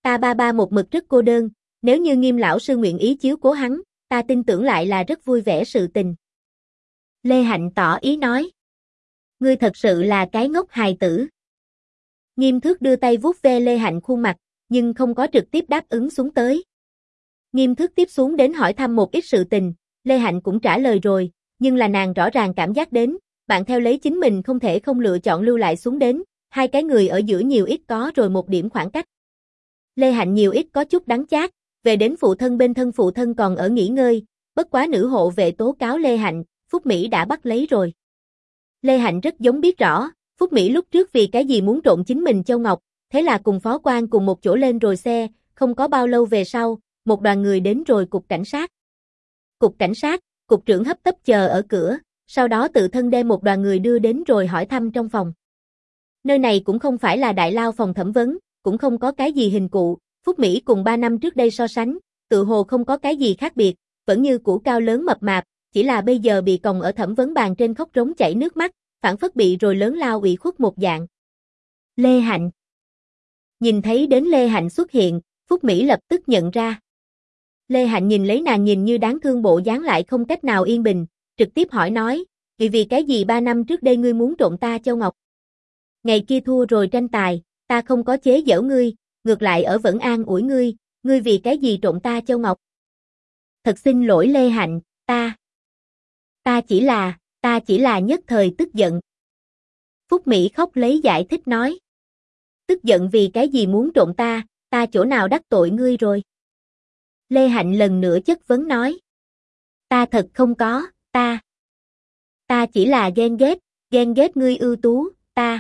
Speaker 1: Ta ba ba một mực rất cô đơn, nếu như Nghiêm lão sư nguyện ý chiếu cố hắn, ta tin tưởng lại là rất vui vẻ sự tình. Lê Hạnh tỏ ý nói. Ngươi thật sự là cái ngốc hài tử. Nghiêm Thước đưa tay vuốt ve Lê Hạnh khuôn mặt, nhưng không có trực tiếp đáp ứng xuống tới. Nghiêm Thước tiếp xuống đến hỏi thăm một ít sự tình, Lê Hạnh cũng trả lời rồi, nhưng là nàng rõ ràng cảm giác đến, bạn theo lấy chính mình không thể không lựa chọn lưu lại xuống đến, hai cái người ở giữa nhiều ít có rồi một điểm khoảng cách. Lê Hạnh nhiều ít có chút đắng chát, về đến phụ thân bên thân phụ thân còn ở nghỉ ngơi, bất quá nữ hộ vệ tố cáo Lê Hạnh, Phúc Mỹ đã bắt lấy rồi. Lê Hạnh rất giống biết rõ, Phúc Mỹ lúc trước vì cái gì muốn trộn chính mình châu ngọc, thế là cùng phó quan cùng một chỗ lên rồi xe, không có bao lâu về sau, một đoàn người đến rồi cục cảnh sát. Cục cảnh sát, cục trưởng hấp tấp chờ ở cửa, sau đó tự thân đem một đoàn người đưa đến rồi hỏi thăm trong phòng. Nơi này cũng không phải là đại lao phòng thẩm vấn, cũng không có cái gì hình cụ, Phúc Mỹ cùng 3 năm trước đây so sánh, tự hồ không có cái gì khác biệt, vẫn như cũ cao lớn mập mạp, chỉ là bây giờ bị còng ở thẩm vấn bàn trên khóc rống chảy nước mắt, phản phất bị rồi lớn lao ủy khuất một dạng. Lê Hạnh. Nhìn thấy đến Lê Hạnh xuất hiện, Phúc Mỹ lập tức nhận ra. Lê Hạnh nhìn lấy nàng nhìn như đáng thương bộ dáng lại không cách nào yên bình, trực tiếp hỏi nói, vì cái gì 3 năm trước đây ngươi muốn trộn ta châu ngọc? Ngày kia thua rồi tranh tài, ta không có chế giễu ngươi, ngược lại ở vẫn an ủi ngươi vì cái gì trộn ta châu ngọc? Thật xin lỗi Lê Hạnh, ta chỉ là nhất thời tức giận. Phúc Mỹ khóc lấy giải thích nói. Tức giận vì cái gì muốn trộn ta chỗ nào đắc tội ngươi rồi? Lê Hạnh lần nữa chất vấn nói. Ta thật không có, ta chỉ là ghen ghét ngươi ưu tú, ta.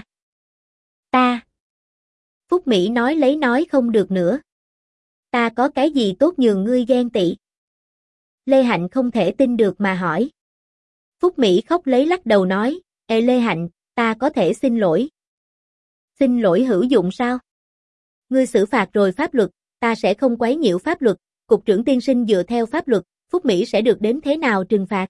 Speaker 1: Phúc Mỹ nói lấy nói không được nữa. Ta có cái gì tốt nhường ngươi ghen tị? Lê Hạnh không thể tin được mà hỏi. Phúc Mỹ khóc lấy lắc đầu nói, Ê Lê Hạnh, ta có thể xin lỗi. Xin lỗi hữu dụng sao? Ngươi xử phạt rồi pháp luật, ta sẽ không quấy nhiễu pháp luật, cục trưởng tiên sinh dựa theo pháp luật, Phúc Mỹ sẽ được đến thế nào trừng phạt?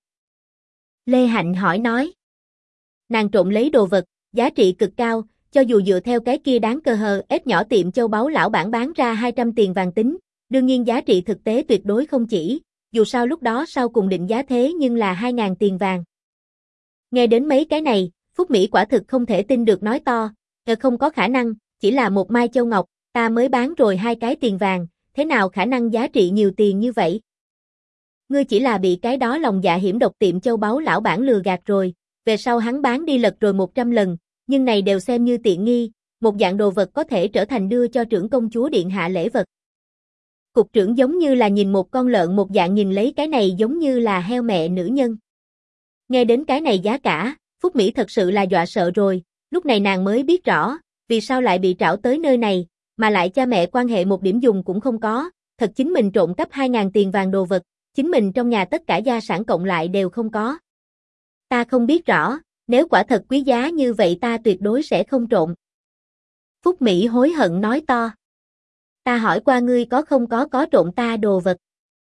Speaker 1: Lê Hạnh hỏi nói. Nàng trộn lấy đồ vật, giá trị cực cao, cho dù dựa theo cái kia đáng cơ hờ ép nhỏ tiệm châu báu lão bản bán ra 200 tiền vàng tính, đương nhiên giá trị thực tế tuyệt đối không chỉ, dù sao lúc đó sau cùng định giá thế nhưng là 2.000 tiền vàng. Nghe đến mấy cái này, Phúc Mỹ quả thực không thể tin được nói to, không có khả năng, chỉ là một mai châu ngọc, ta mới bán rồi 2 cái tiền vàng, thế nào khả năng giá trị nhiều tiền như vậy? Ngươi chỉ là bị cái đó lòng dạ hiểm độc tiệm châu báu lão bản lừa gạt rồi, về sau hắn bán đi lật rồi 100 lần, nhưng này đều xem như tiện nghi, một dạng đồ vật có thể trở thành đưa cho trưởng công chúa điện hạ lễ vật. Cục trưởng giống như là nhìn một con lợn một dạng nhìn lấy cái này giống như là heo mẹ nữ nhân. Nghe đến cái này giá cả, Phúc Mỹ thật sự là dọa sợ rồi, lúc này nàng mới biết rõ, vì sao lại bị trảo tới nơi này, mà lại cha mẹ quan hệ một điểm dùng cũng không có, thật chính mình trộm cắp 2.000 tiền vàng đồ vật, chính mình trong nhà tất cả gia sản cộng lại đều không có. Ta không biết rõ, nếu quả thật quý giá như vậy ta tuyệt đối sẽ không trộm. Phúc Mỹ hối hận nói to. Ta hỏi qua ngươi có không có trộm ta đồ vật.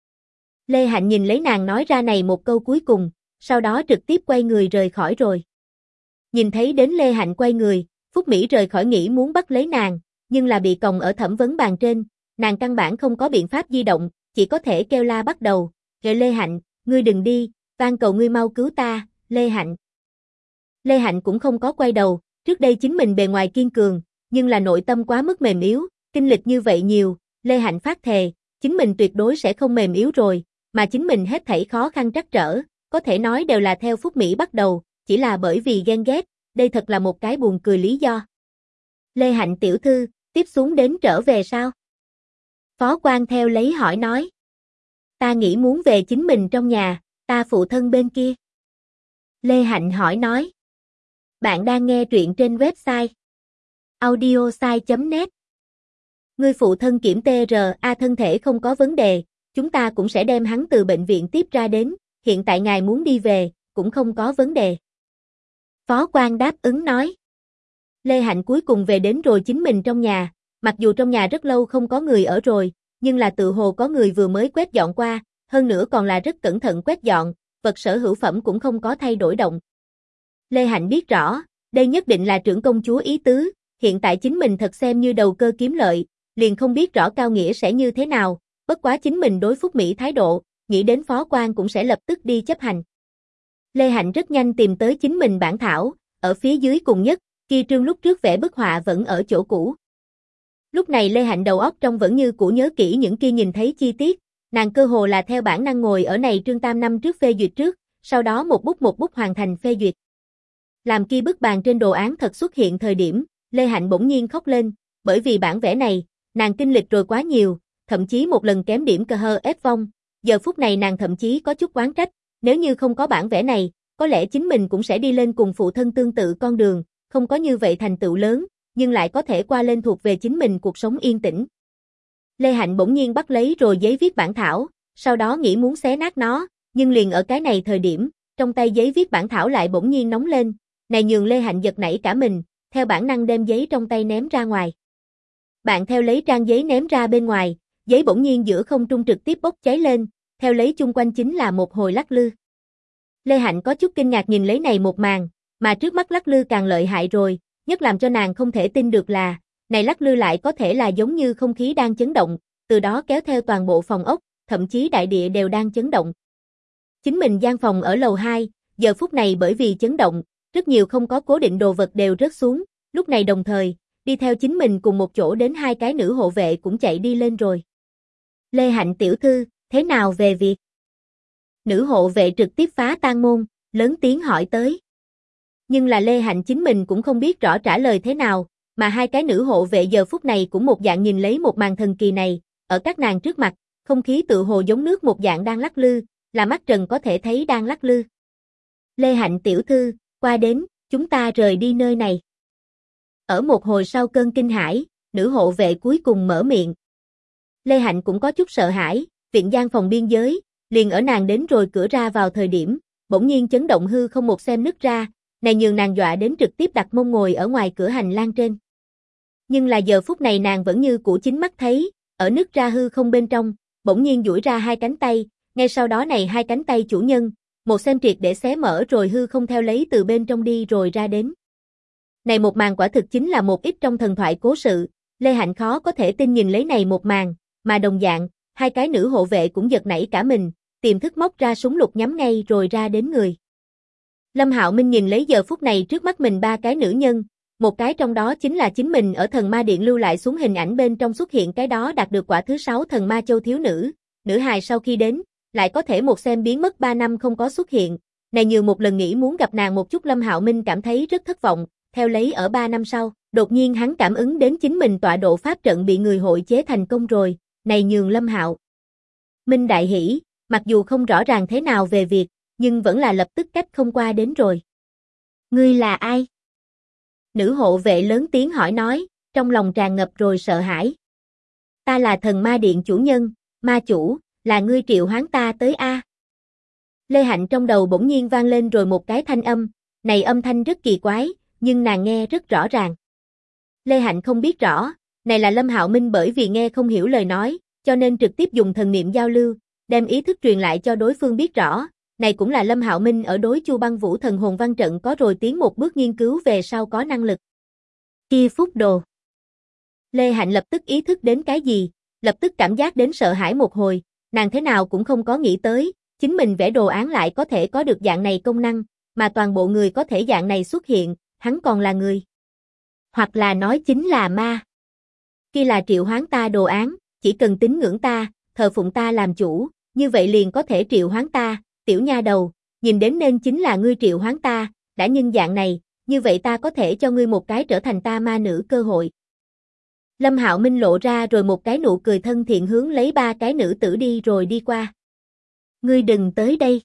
Speaker 1: Lê Hạnh nhìn lấy nàng nói ra này một câu cuối cùng, sau đó trực tiếp quay người rời khỏi rồi. Nhìn thấy đến Lê Hạnh quay người, Phúc Mỹ rời khỏi nghĩ muốn bắt lấy nàng, nhưng là bị còng ở thẩm vấn bàn trên, nàng căn bản không có biện pháp di động, chỉ có thể kêu la bắt đầu, Lê Hạnh, ngươi đừng đi, van cầu ngươi mau cứu ta, Lê Hạnh. Lê Hạnh cũng không có quay đầu, trước đây chính mình bề ngoài kiên cường, nhưng là nội tâm quá mức mềm yếu, kinh lịch như vậy nhiều, Lê Hạnh phát thề, chính mình tuyệt đối sẽ không mềm yếu rồi, mà chính mình hết thảy khó khăn trắc trở, có thể nói đều là theo Phúc Mỹ bắt đầu, chỉ là bởi vì ghen ghét, đây thật là một cái buồn cười lý do. Lê Hạnh tiểu thư, tiếp xuống đến trở về sao? Phó quan theo lấy hỏi nói. Ta nghĩ muốn về chính mình trong nhà, ta phụ thân bên kia. Lê Hạnh hỏi nói. Bạn đang nghe truyện trên website audiosai.net. Ngươi phụ thân kiểm TRA thân thể không có vấn đề, chúng ta cũng sẽ đem hắn từ bệnh viện tiếp ra đến, hiện tại ngài muốn đi về, cũng không có vấn đề. Phó quan đáp ứng nói. Lê Hạnh cuối cùng về đến rồi chính mình trong nhà, mặc dù trong nhà rất lâu không có người ở rồi, nhưng là tự hồ có người vừa mới quét dọn qua, hơn nữa còn là rất cẩn thận quét dọn, vật sở hữu phẩm cũng không có thay đổi động. Lê Hạnh biết rõ, đây nhất định là trưởng công chúa ý tứ, hiện tại chính mình thật xem như đầu cơ kiếm lợi, liền không biết rõ Cao Nghĩa sẽ như thế nào, bất quá chính mình đối Phúc Mỹ thái độ, nghĩ đến phó quan cũng sẽ lập tức đi chấp hành. Lê Hạnh rất nhanh tìm tới chính mình bản thảo, ở phía dưới cùng nhất, kia trương lúc trước vẽ bức họa vẫn ở chỗ cũ. Lúc này Lê Hạnh đầu óc trong vẫn như cũ nhớ kỹ những kia nhìn thấy chi tiết, nàng cơ hồ là theo bản năng ngồi ở này trương tam năm trước phê duyệt trước, sau đó một bút hoàn thành phê duyệt. Làm kia bức bàn trên đồ án thật xuất hiện thời điểm, Lê Hạnh bỗng nhiên khóc lên, bởi vì bản vẽ này, nàng kinh lịch rồi quá nhiều, thậm chí một lần kém điểm cơ hơ ép vong, giờ phút này nàng thậm chí có chút oán trách, nếu như không có bản vẽ này, có lẽ chính mình cũng sẽ đi lên cùng phụ thân tương tự con đường, không có như vậy thành tựu lớn, nhưng lại có thể qua lên thuộc về chính mình cuộc sống yên tĩnh. Lê Hạnh bỗng nhiên bắt lấy rồi giấy viết bản thảo, sau đó nghĩ muốn xé nát nó, nhưng liền ở cái này thời điểm, trong tay giấy viết bản thảo lại bỗng nhiên nóng lên, này nhường Lê Hạnh giật nảy cả mình, theo bản năng đem giấy trong tay ném ra ngoài. Bạn theo lấy trang giấy ném ra bên ngoài, giấy bỗng nhiên giữa không trung trực tiếp bốc cháy lên, theo lấy chung quanh chính là một hồi lắc lư. Lê Hạnh có chút kinh ngạc nhìn lấy này một màn, mà trước mắt lắc lư càng lợi hại rồi, nhất làm cho nàng không thể tin được là, này lắc lư lại có thể là giống như không khí đang chấn động, từ đó kéo theo toàn bộ phòng ốc, thậm chí đại địa đều đang chấn động. Chính mình gian phòng ở lầu 2, giờ phút này bởi vì chấn động, rất nhiều không có cố định đồ vật đều rớt xuống, lúc này đồng thời, đi theo chính mình cùng một chỗ đến hai cái nữ hộ vệ cũng chạy đi lên rồi. Lê Hạnh tiểu thư, thế nào về việc? Nữ hộ vệ trực tiếp phá tan môn, lớn tiếng hỏi tới. Nhưng là Lê Hạnh chính mình cũng không biết rõ trả lời thế nào, mà hai cái nữ hộ vệ giờ phút này cũng một dạng nhìn lấy một màn thần kỳ này, ở các nàng trước mặt, không khí tự hồ giống nước một dạng đang lắc lư, là mắt trần có thể thấy đang lắc lư. Lê Hạnh tiểu thư, qua đến, chúng ta rời đi nơi này. Ở một hồi sau cơn kinh hãi, nữ hộ vệ cuối cùng mở miệng. Lê Hạnh cũng có chút sợ hãi, viện gian phòng biên giới, liền ở nàng đến rồi cửa ra vào thời điểm, bỗng nhiên chấn động hư không một xem nứt ra, này nhường nàng dọa đến trực tiếp đặt mông ngồi ở ngoài cửa hành lang trên. Nhưng là giờ phút này nàng vẫn như cũ chính mắt thấy, ở nứt ra hư không bên trong, bỗng nhiên duỗi ra hai cánh tay, ngay sau đó này hai cánh tay chủ nhân, một xem triệt để xé mở rồi hư không theo lấy từ bên trong đi rồi ra đến. Này một màn quả thực chính là một ít trong thần thoại cố sự, Lê Hạnh khó có thể tin nhìn lấy này một màn, mà đồng dạng, hai cái nữ hộ vệ cũng giật nảy cả mình, tiềm thức móc ra súng lục nhắm ngay rồi ra đến người. Lâm Hạo Minh nhìn lấy giờ phút này trước mắt mình ba cái nữ nhân, một cái trong đó chính là chính mình ở thần ma điện lưu lại xuống hình ảnh bên trong xuất hiện cái đó đạt được quả thứ 6 thần ma châu thiếu nữ, nữ hài sau khi đến, lại có thể một xem biến mất 3 năm không có xuất hiện, này như một lần nghĩ muốn gặp nàng một chút Lâm Hạo Minh cảm thấy rất thất vọng, theo lấy ở 3 năm sau, đột nhiên hắn cảm ứng đến chính mình tọa độ pháp trận bị người hội chế thành công rồi, này nhường Lâm Hạo Minh đại hỉ, mặc dù không rõ ràng thế nào về việc, nhưng vẫn là lập tức cách không qua đến rồi. Ngươi là ai? Nữ hộ vệ lớn tiếng hỏi nói, trong lòng tràn ngập rồi sợ hãi. Ta là thần ma điện chủ nhân, ma chủ, là ngươi triệu hoán ta tới a. Lê Hạnh trong đầu bỗng nhiên vang lên rồi một cái thanh âm, này âm thanh rất kỳ quái, nhưng nàng nghe rất rõ ràng. Lê Hạnh không biết rõ, này là Lâm Hạo Minh bởi vì nghe không hiểu lời nói, cho nên trực tiếp dùng thần niệm giao lưu, đem ý thức truyền lại cho đối phương biết rõ. Này cũng là Lâm Hạo Minh ở đối Chu Băng Vũ thần hồn văn trận có rồi tiến một bước nghiên cứu về sau có năng lực. Chi phúc đồ. Lê Hạnh lập tức ý thức đến cái gì, lập tức cảm giác đến sợ hãi một hồi, nàng thế nào cũng không có nghĩ tới, chính mình vẽ đồ án lại có thể có được dạng này công năng, mà toàn bộ người có thể dạng này xuất hiện, hắn còn là người. Hoặc là nói chính là ma. Kia là triệu hoán ta đồ án, chỉ cần tín ngưỡng ta, thờ phụng ta làm chủ, như vậy liền có thể triệu hoán ta. Tiểu nha đầu, nhìn đến nên chính là ngươi triệu hoán ta, đã nhân dạng này, như vậy ta có thể cho ngươi một cái trở thành ta ma nữ cơ hội. Lâm Hạo Minh lộ ra rồi một cái nụ cười thân thiện hướng lấy ba cái nữ tử đi rồi đi qua. Ngươi đừng tới đây.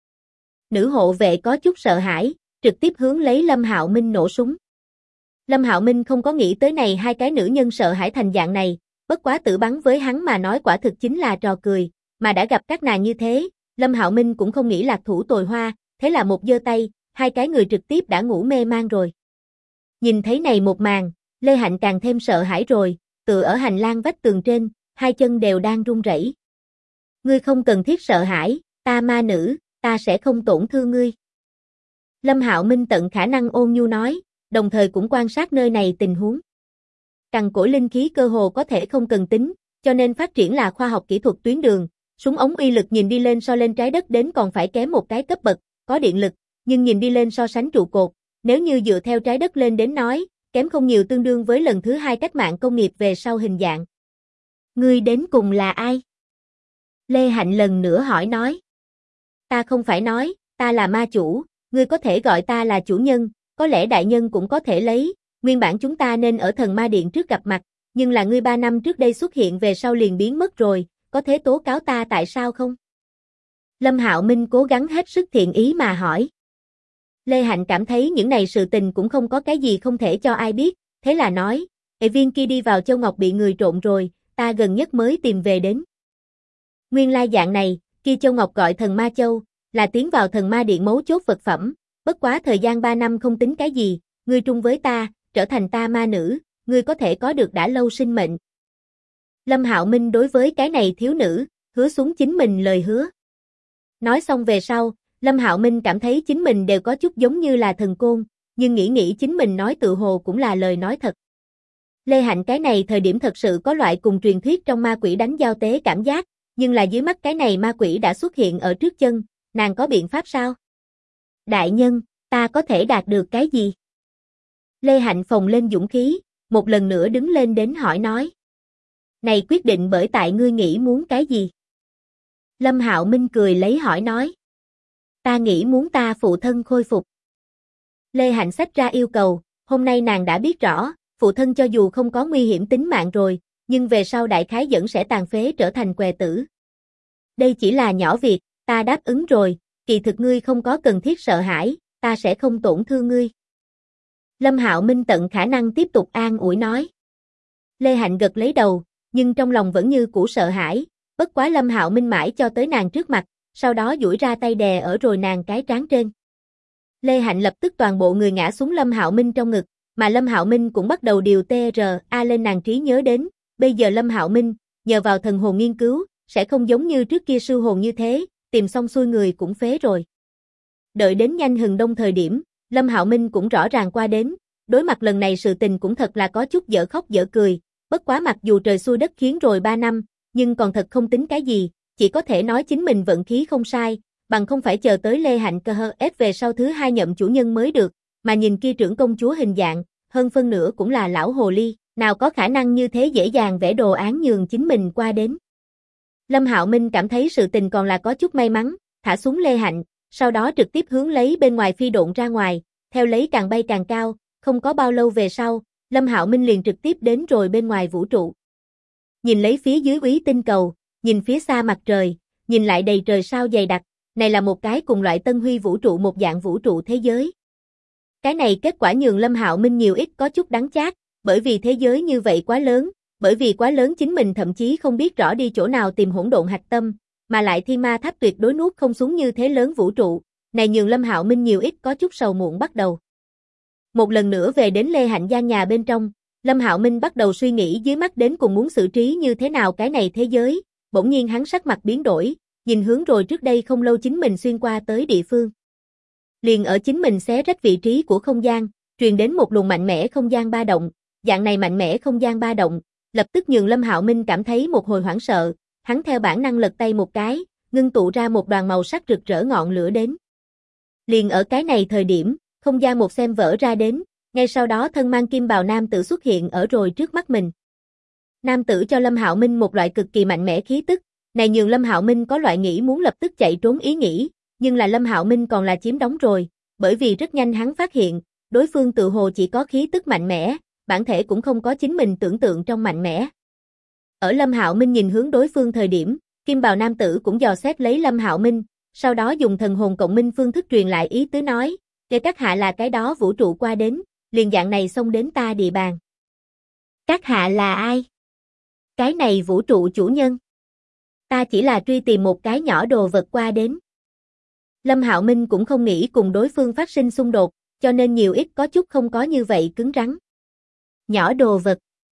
Speaker 1: Nữ hộ vệ có chút sợ hãi, trực tiếp hướng lấy Lâm Hạo Minh nổ súng. Lâm Hạo Minh không có nghĩ tới này hai cái nữ nhân sợ hãi thành dạng này, bất quá tự bắn với hắn mà nói quả thực chính là trò cười, mà đã gặp các nàng như thế. Lâm Hạo Minh cũng không nghĩ lạc thủ tồi hoa, thế là một giơ tay, hai cái người trực tiếp đã ngủ mê man rồi. Nhìn thấy này một màn, Lê Hạnh càng thêm sợ hãi rồi, tựa ở hành lang vách tường trên, hai chân đều đang run rẩy. Ngươi không cần thiết sợ hãi, ta ma nữ, ta sẽ không tổn thương ngươi. Lâm Hạo Minh tận khả năng ôn nhu nói, đồng thời cũng quan sát nơi này tình huống. cằn cỗi linh khí cơ hồ có thể không cần tính, cho nên phát triển là khoa học kỹ thuật tuyến đường. Súng ống uy lực nhìn đi lên so lên trái đất đến còn phải kém một cái cấp bậc, có điện lực, nhưng nhìn đi lên so sánh trụ cột, nếu như dựa theo trái đất lên đến nói, kém không nhiều tương đương với lần thứ hai cách mạng công nghiệp về sau hình dạng. Ngươi đến cùng là ai? Lê Hạnh lần nữa hỏi nói. Ta không phải nói, ta là ma chủ, ngươi có thể gọi ta là chủ nhân, có lẽ đại nhân cũng có thể lấy, nguyên bản chúng ta nên ở thần ma điện trước gặp mặt, nhưng là ngươi 3 năm trước đây xuất hiện về sau liền biến mất rồi, có thể tố cáo ta tại sao không? Lâm Hạo Minh cố gắng hết sức thiện ý mà hỏi. Lê Hạnh cảm thấy những này sự tình cũng không có cái gì không thể cho ai biết, thế là nói, viên kia đi vào Châu Ngọc bị người trộn rồi, ta gần nhất mới tìm về đến. Nguyên lai dạng này, kia Châu Ngọc gọi thần ma châu, là tiến vào thần ma điện mấu chốt vật phẩm, bất quá thời gian 3 năm không tính cái gì, ngươi trung với ta, trở thành ta ma nữ, ngươi có thể có được đã lâu sinh mệnh. Lâm Hạo Minh đối với cái này thiếu nữ, hứa xuống chính mình lời hứa. Nói xong về sau, Lâm Hạo Minh cảm thấy chính mình đều có chút giống như là thần côn, nhưng nghĩ chính mình nói tự hồ cũng là lời nói thật. Lê Hạnh cái này thời điểm thật sự có loại cùng truyền thuyết trong ma quỷ đánh giao tế cảm giác, nhưng là dưới mắt cái này ma quỷ đã xuất hiện ở trước chân, nàng có biện pháp sao? Đại nhân, ta có thể đạt được cái gì? Lê Hạnh phồng lên dũng khí, một lần nữa đứng lên đến hỏi nói. Này quyết định bởi tại ngươi nghĩ muốn cái gì? Lâm Hạo Minh cười lấy hỏi nói. Ta nghĩ muốn ta phụ thân khôi phục. Lê Hạnh xách ra yêu cầu, hôm nay nàng đã biết rõ, phụ thân cho dù không có nguy hiểm tính mạng rồi, nhưng về sau đại khái vẫn sẽ tàn phế trở thành què tử. Đây chỉ là nhỏ việc, ta đáp ứng rồi, kỳ thực ngươi không có cần thiết sợ hãi, ta sẽ không tổn thương ngươi. Lâm Hạo Minh tận khả năng tiếp tục an ủi nói. Lê Hạnh gật lấy đầu, nhưng trong lòng vẫn như cũ sợ hãi, bất quá Lâm Hạo Minh mãi cho tới nàng trước mặt, sau đó duỗi ra tay đè ở rồi nàng cái trán trên. Lê Hạnh lập tức toàn bộ người ngã xuống Lâm Hạo Minh trong ngực, mà Lâm Hạo Minh cũng bắt đầu điều TRA lên nàng trí nhớ đến, bây giờ Lâm Hạo Minh, nhờ vào thần hồn nghiên cứu, sẽ không giống như trước kia sư hồn như thế, tìm xong xuôi người cũng phế rồi. Đợi đến nhanh hừng đông thời điểm, Lâm Hạo Minh cũng rõ ràng qua đến, đối mặt lần này sự tình cũng thật là có chút dở khóc dở cười, bất quá mặc dù trời xui đất khiến rồi 3 năm, nhưng còn thật không tính cái gì, chỉ có thể nói chính mình vận khí không sai, bằng không phải chờ tới Lê Hạnh KHS về sau thứ 2 nhậm chủ nhân mới được, mà nhìn kia trưởng công chúa hình dạng, hơn phân nửa cũng là lão hồ ly, nào có khả năng như thế dễ dàng vẽ đồ án nhường chính mình qua đến. Lâm Hạo Minh cảm thấy sự tình còn là có chút may mắn, thả xuống Lê Hạnh, sau đó trực tiếp hướng lấy bên ngoài phi độn ra ngoài, theo lấy càng bay càng cao, không có bao lâu về sau, Lâm Hạo Minh liền trực tiếp đến rồi bên ngoài vũ trụ. Nhìn lấy phía dưới Úy tinh cầu, nhìn phía xa mặt trời, nhìn lại đầy trời sao dày đặc, này là một cái cùng loại Tân Huy vũ trụ một dạng vũ trụ thế giới. Cái này kết quả nhường Lâm Hạo Minh nhiều ít có chút đắng chát, bởi vì thế giới như vậy quá lớn, bởi vì quá lớn chính mình thậm chí không biết rõ đi chỗ nào tìm hỗn độn hạch tâm, mà lại Thiên Ma Tháp tuyệt đối nuốt không xuống như thế lớn vũ trụ, này nhường Lâm Hạo Minh nhiều ít có chút sầu muộn bắt đầu. Một lần nữa về đến Lê Hạnh gian nhà bên trong, Lâm Hạo Minh bắt đầu suy nghĩ dưới mắt đến cùng muốn xử trí như thế nào cái này thế giới, bỗng nhiên hắn sắc mặt biến đổi, nhìn hướng rồi trước đây không lâu chính mình xuyên qua tới địa phương. Liền ở chính mình xé rách vị trí của không gian, truyền đến một luồng mạnh mẽ không gian ba động, dạng này mạnh mẽ không gian ba động, lập tức nhường Lâm Hạo Minh cảm thấy một hồi hoảng sợ, hắn theo bản năng lật tay một cái, ngưng tụ ra một đoàn màu sắc rực rỡ ngọn lửa đến. Liền ở cái này thời điểm, không gian một xem vỡ ra đến, ngay sau đó thân mang kim bào nam tử xuất hiện ở rồi trước mắt mình. Nam tử cho Lâm Hạo Minh một loại cực kỳ mạnh mẽ khí tức, này nhường Lâm Hạo Minh có loại nghĩ muốn lập tức chạy trốn ý nghĩ, nhưng là Lâm Hạo Minh còn là chiếm đóng rồi, bởi vì rất nhanh hắn phát hiện, đối phương tự hồ chỉ có khí tức mạnh mẽ, bản thể cũng không có chính mình tưởng tượng trong mạnh mẽ. Ở Lâm Hạo Minh nhìn hướng đối phương thời điểm, kim bào nam tử cũng dò xét lấy Lâm Hạo Minh, sau đó dùng thần hồn cộng minh phương thức truyền lại ý tứ nói, để các hạ là cái đó vũ trụ qua đến, liền dạng này xông đến ta địa bàn. Các hạ là ai? Cái này vũ trụ chủ nhân. Ta chỉ là truy tìm một cái nhỏ đồ vật qua đến. Lâm Hạo Minh cũng không nghĩ cùng đối phương phát sinh xung đột, cho nên nhiều ít có chút không có như vậy cứng rắn. Nhỏ đồ vật.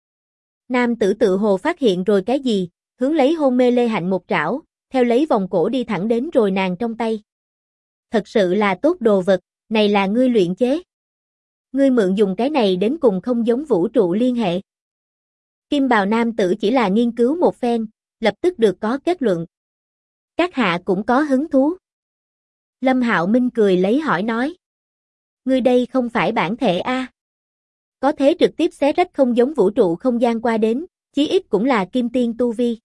Speaker 1: Nam tử tự hồ phát hiện rồi cái gì, hướng lấy hôn mê Lê Hạnh một trảo, theo lấy vòng cổ đi thẳng đến rồi nàng trong tay. Thật sự là tốt đồ vật, này là ngươi luyện chế. Ngươi mượn dùng cái này đến cùng không giống vũ trụ liên hệ. Kim bào nam tử chỉ là nghiên cứu một phen, lập tức được có kết luận. Các hạ cũng có hứng thú. Lâm Hạo Minh cười lấy hỏi nói. Ngươi đây không phải bản thể a? Có thế trực tiếp xé rách không giống vũ trụ không gian qua đến, chí ít cũng là kim tiên tu vi.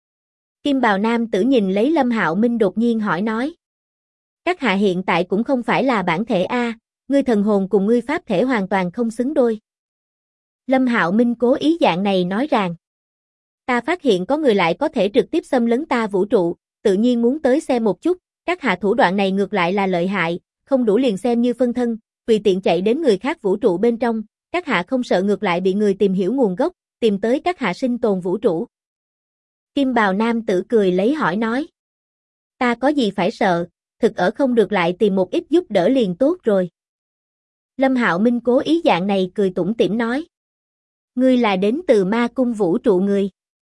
Speaker 1: Kim bào nam tử nhìn lấy Lâm Hạo Minh đột nhiên hỏi nói. Các hạ hiện tại cũng không phải là bản thể a, ngươi thần hồn cùng ngươi pháp thể hoàn toàn không xứng đôi. Lâm Hạo Minh cố ý dạng này nói rằng. Ta phát hiện có người lại có thể trực tiếp xâm lấn ta vũ trụ, tự nhiên muốn tới xem một chút, các hạ thủ đoạn này ngược lại là lợi hại, không đủ liền xem như phân thân, tùy tiện chạy đến người khác vũ trụ bên trong, các hạ không sợ ngược lại bị người tìm hiểu nguồn gốc, tìm tới các hạ sinh tồn vũ trụ. Kim bào nam tử cười lấy hỏi nói. Ta có gì phải sợ, thực ở không được lại tìm một ít giúp đỡ liền tốt rồi. Lâm Hạo Minh cố ý dạng này cười tủm tỉm nói. Ngươi là đến từ ma cung vũ trụ người.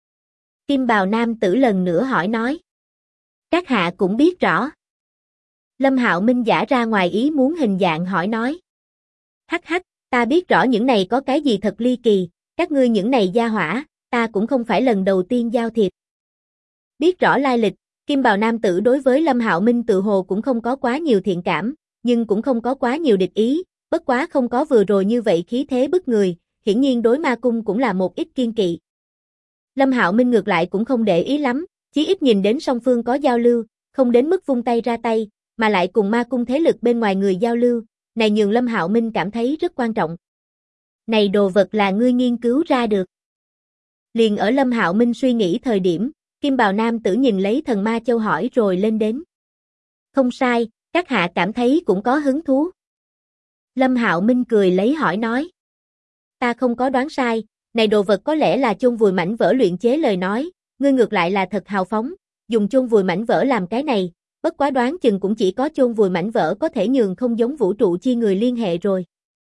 Speaker 1: Kim bào nam tử lần nữa hỏi nói. Các hạ cũng biết rõ. Lâm Hạo Minh giả ra ngoài ý muốn hình dạng hỏi nói. Hắc hắc, ta biết rõ những này có cái gì thật ly kỳ, các ngươi những này gia hỏa, ta cũng không phải lần đầu tiên giao thiệp. Biết rõ lai lịch, Kim bào nam tử đối với Lâm Hạo Minh tự hồ cũng không có quá nhiều thiện cảm, nhưng cũng không có quá nhiều địch ý, bất quá không có vừa rồi như vậy khí thế bức người, hiển nhiên đối ma cung cũng là một ít kiên kỵ. Lâm Hạo Minh ngược lại cũng không để ý lắm, chí ít nhìn đến song phương có giao lưu, không đến mức vung tay ra tay, mà lại cùng ma cung thế lực bên ngoài người giao lưu, này nhường Lâm Hạo Minh cảm thấy rất quan trọng. Này đồ vật là ngươi nghiên cứu ra được. Liền ở Lâm Hạo Minh suy nghĩ thời điểm, Kim bào nam tử nhìn lấy thần ma châu hỏi rồi lên đến. Không sai, các hạ cảm thấy cũng có hứng thú. Lâm Hạo Minh cười lấy hỏi nói. Ta không có đoán sai, này đồ vật có lẽ là chôn vùi mảnh vỡ luyện chế lời nói, ngươi ngược lại là thật hào phóng, dùng chôn vùi mảnh vỡ làm cái này, bất quá đoán chừng cũng chỉ có chôn vùi mảnh vỡ có thể nhường không giống vũ trụ chi người liên hệ rồi.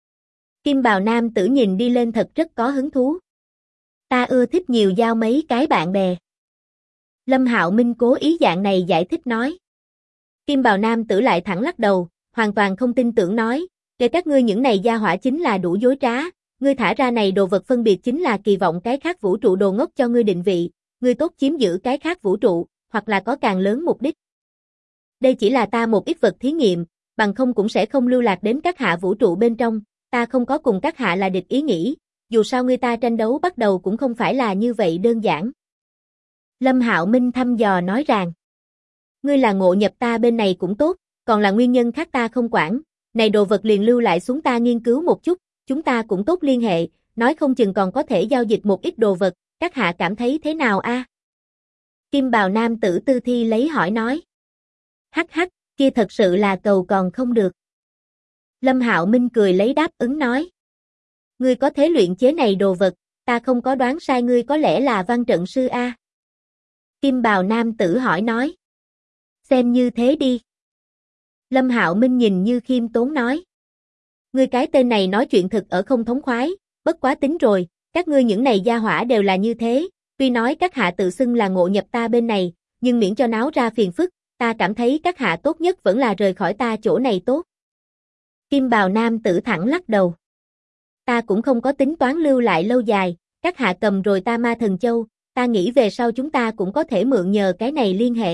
Speaker 1: Kim bào nam tử nhìn đi lên thật rất có hứng thú. Ta ưa thích nhiều giao mấy cái bạn bè. Lâm Hạo Minh cố ý dạng này giải thích nói. Kim bào nam tử lại thẳng lắc đầu, hoàn toàn không tin tưởng nói, để các ngươi những này gia hỏa chính là đủ dối trá, ngươi thả ra này đồ vật phân biệt chính là kỳ vọng cái khác vũ trụ đồ ngốc cho ngươi định vị, ngươi tốt chiếm giữ cái khác vũ trụ, hoặc là có càng lớn mục đích. Đây chỉ là ta một ít vật thí nghiệm, bằng không cũng sẽ không lưu lạc đến các hạ vũ trụ bên trong, ta không có cùng các hạ là địch ý nghĩ, dù sao người ta tranh đấu bắt đầu cũng không phải là như vậy đơn giản. Lâm Hạo Minh thăm dò nói rằng, ngươi là ngộ nhập ta bên này cũng tốt, còn là nguyên nhân khác ta không quản, này đồ vật liền lưu lại xuống ta nghiên cứu một chút, chúng ta cũng tốt liên hệ, nói không chừng còn có thể giao dịch một ít đồ vật, các hạ cảm thấy thế nào a? Kim bào nam tử tư thi lấy hỏi nói. Hắc hắc, kia thật sự là cầu còn không được. Lâm Hạo Minh cười lấy đáp ứng nói. Ngươi có thế luyện chế này đồ vật, ta không có đoán sai ngươi có lẽ là văn trận sư a? Kim bào nam tử hỏi nói. Xem như thế đi. Lâm Hạo Minh nhìn như khiêm tốn nói. Ngươi cái tên này nói chuyện thực ở không thống khoái, bất quá tính rồi, các ngươi những này gia hỏa đều là như thế, tuy nói các hạ tự xưng là ngộ nhập ta bên này, nhưng miễn cho náo ra phiền phức, ta cảm thấy các hạ tốt nhất vẫn là rời khỏi ta chỗ này tốt. Kim bào nam tử thẳng lắc đầu. Ta cũng không có tính toán lưu lại lâu dài, các hạ cầm rồi ta ma thần châu, ta nghĩ về sau chúng ta cũng có thể mượn nhờ cái này liên hệ.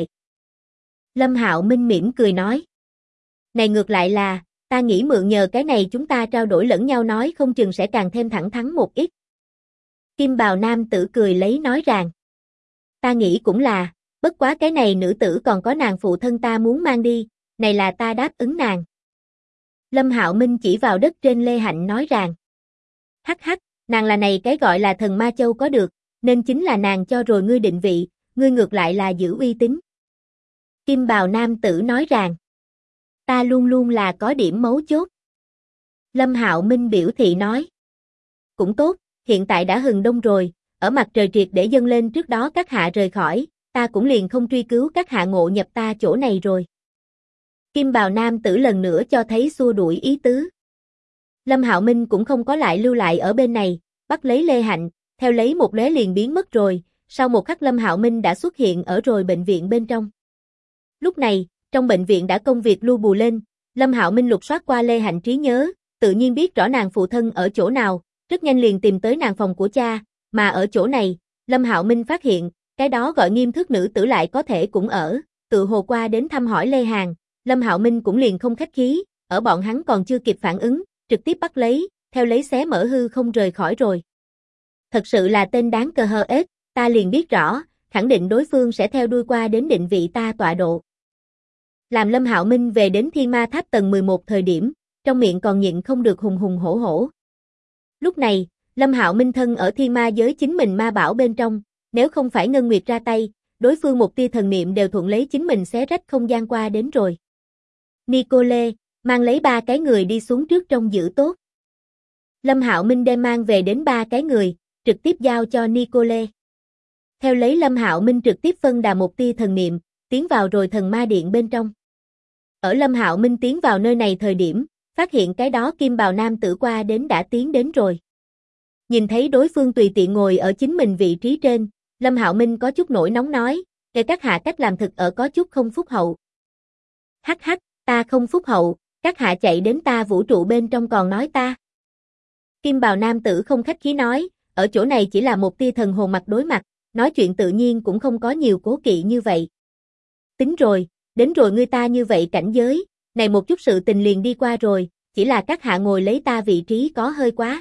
Speaker 1: Lâm Hạo Minh mỉm cười nói. Này ngược lại là, ta nghĩ mượn nhờ cái này chúng ta trao đổi lẫn nhau nói không chừng sẽ càng thêm thẳng thắn một ít. Kim bào nam tử cười lấy nói rằng. Ta nghĩ cũng là, bất quá cái này nữ tử còn có nàng phụ thân ta muốn mang đi, này là ta đáp ứng nàng. Lâm Hạo Minh chỉ vào đất trên Lê Hạnh nói rằng. Hắc hắc, nàng là này cái gọi là thần ma châu có được, nên chính là nàng cho rồi ngươi định vị, ngươi ngược lại là giữ uy tín. Kim bào nam tử nói rằng. Ta luôn luôn là có điểm mấu chốt. Lâm Hạo Minh biểu thị nói. Cũng tốt, hiện tại đã hừng đông rồi, ở mặt trời triệt để dâng lên trước đó các hạ rời khỏi, ta cũng liền không truy cứu các hạ ngộ nhập ta chỗ này rồi. Kim bào nam tử lần nữa cho thấy xua đuổi ý tứ. Lâm Hạo Minh cũng không có lại lưu lại ở bên này, bắt lấy Lê Hạnh, theo lấy một lóe liền biến mất rồi, sau một khắc Lâm Hạo Minh đã xuất hiện ở rồi bệnh viện bên trong. Lúc này, trong bệnh viện đã công việc lu bù lên, Lâm Hạo Minh lục soát qua Lê Hạnh trí nhớ, tự nhiên biết rõ nàng phụ thân ở chỗ nào, rất nhanh liền tìm tới nàng phòng của cha, Mà ở chỗ này, Lâm Hạo Minh phát hiện, cái đó gọi Nghiêm Thức nữ tử lại có thể cũng ở, tự hồ qua đến thăm hỏi Lê Hàn, Lâm Hạo Minh cũng liền không khách khí, ở bọn hắn còn chưa kịp phản ứng, trực tiếp bắt lấy, theo lấy xé mở hư không rời khỏi rồi. Thật sự là tên đáng cờ hờ ết, ta liền biết rõ, khẳng định đối phương sẽ theo đuôi qua đến định vị ta tọa độ. Làm Lâm Hạo Minh về đến Thiên Ma Tháp tầng 11 thời điểm, trong miệng còn nhịn không được hùng hùng hổ hổ. Lúc này, Lâm Hạo Minh thân ở Thiên Ma giới chính mình ma bảo bên trong, nếu không phải Ngân Nguyệt ra tay, đối phương một tia thần niệm đều thuận lấy chính mình xé rách không gian qua đến rồi. Nicole, mang lấy 3 cái người đi xuống trước trong giữ tốt. Lâm Hạo Minh đem mang về đến 3 cái người, trực tiếp giao cho Nicole. Theo lấy Lâm Hạo Minh trực tiếp phân đà một tia thần niệm, tiến vào rồi thần ma điện bên trong. Ở Lâm Hạo Minh tiến vào nơi này thời điểm, phát hiện cái đó kim bào nam tử qua đến đã tiến đến rồi. Nhìn thấy đối phương tùy tiện ngồi ở chính mình vị trí trên, Lâm Hạo Minh có chút nổi nóng nói, để các hạ cách làm thực ở có chút không phúc hậu. Hắc hắc, ta không phúc hậu, các hạ chạy đến ta vũ trụ bên trong còn nói ta. Kim bào nam tử không khách khí nói, ở chỗ này chỉ là một tia thần hồn mặt đối mặt, nói chuyện tự nhiên cũng không có nhiều cố kỵ như vậy. Tính rồi, đến rồi ngươi ta như vậy cảnh giới, này một chút sự tình liền đi qua rồi, chỉ là các hạ ngồi lấy ta vị trí có hơi quá.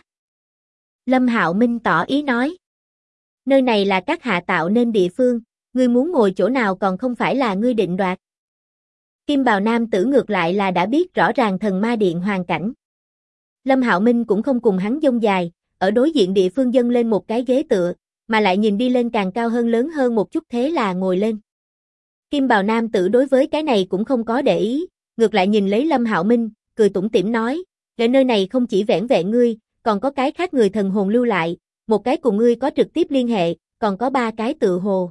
Speaker 1: Lâm Hạo Minh tỏ ý nói. Nơi này là các hạ tạo nên địa phương, ngươi muốn ngồi chỗ nào còn không phải là ngươi định đoạt. Kim bào nam tử ngược lại là đã biết rõ ràng thần ma điện hoàn cảnh. Lâm Hạo Minh cũng không cùng hắn dông dài, ở đối diện địa phương dâng lên một cái ghế tựa, mà lại nhìn đi lên càng cao hơn lớn hơn một chút thế là ngồi lên. Kim bào nam tử đối với cái này cũng không có để ý, ngược lại nhìn lấy Lâm Hạo Minh, cười tủm tỉm nói, để nơi này không chỉ vẻn vẹn ngươi, còn có cái khác người thần hồn lưu lại, một cái cùng ngươi có trực tiếp liên hệ, còn có 3 cái tự hồ,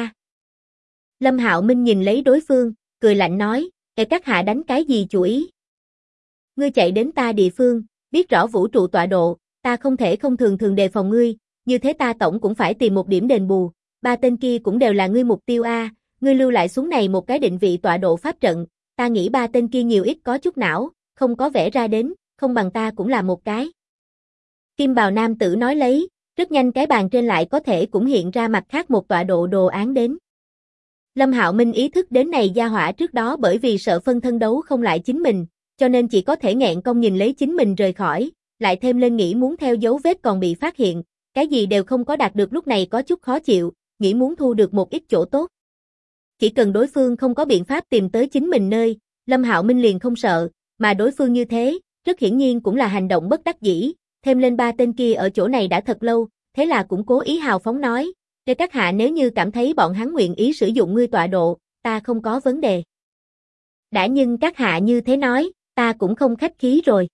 Speaker 1: Lâm Hạo Minh nhìn lấy đối phương, cười lạnh nói, để các hạ đánh cái gì chủ ý? Ngươi chạy đến ta địa phương, biết rõ vũ trụ tọa độ, ta không thể không thường thường đề phòng ngươi, như thế ta tổng cũng phải tìm một điểm đền bù, 3 tên kia cũng đều là ngươi mục tiêu ngươi lưu lại xuống này một cái định vị tọa độ pháp trận, ta nghĩ 3 tên kia nhiều ít có chút não, không có vẽ ra đến, không bằng ta cũng là một cái. Kim bào nam tử nói lấy, rất nhanh cái bàn trên lại có thể cũng hiện ra mặt khác một tọa độ đồ án đến. Lâm Hạo Minh ý thức đến này gia hỏa trước đó bởi vì sợ phân thân đấu không lại chính mình, cho nên chỉ có thể nghẹn công nhìn lấy chính mình rời khỏi, lại thêm lên nghĩ muốn theo dấu vết còn bị phát hiện, cái gì đều không có đạt được lúc này có chút khó chịu, nghĩ muốn thu được một ít chỗ tốt. Chỉ cần đối phương không có biện pháp tìm tới chính mình nơi, Lâm Hạo Minh liền không sợ, mà đối phương như thế, rất hiển nhiên cũng là hành động bất đắc dĩ, thêm lên 3 tên kia ở chỗ này đã thật lâu, thế là cũng cố ý hào phóng nói, để các hạ nếu như cảm thấy bọn hắn nguyện ý sử dụng ngươi tọa độ, ta không có vấn đề. Đã nhưng các hạ như thế nói, ta cũng không khách khí rồi.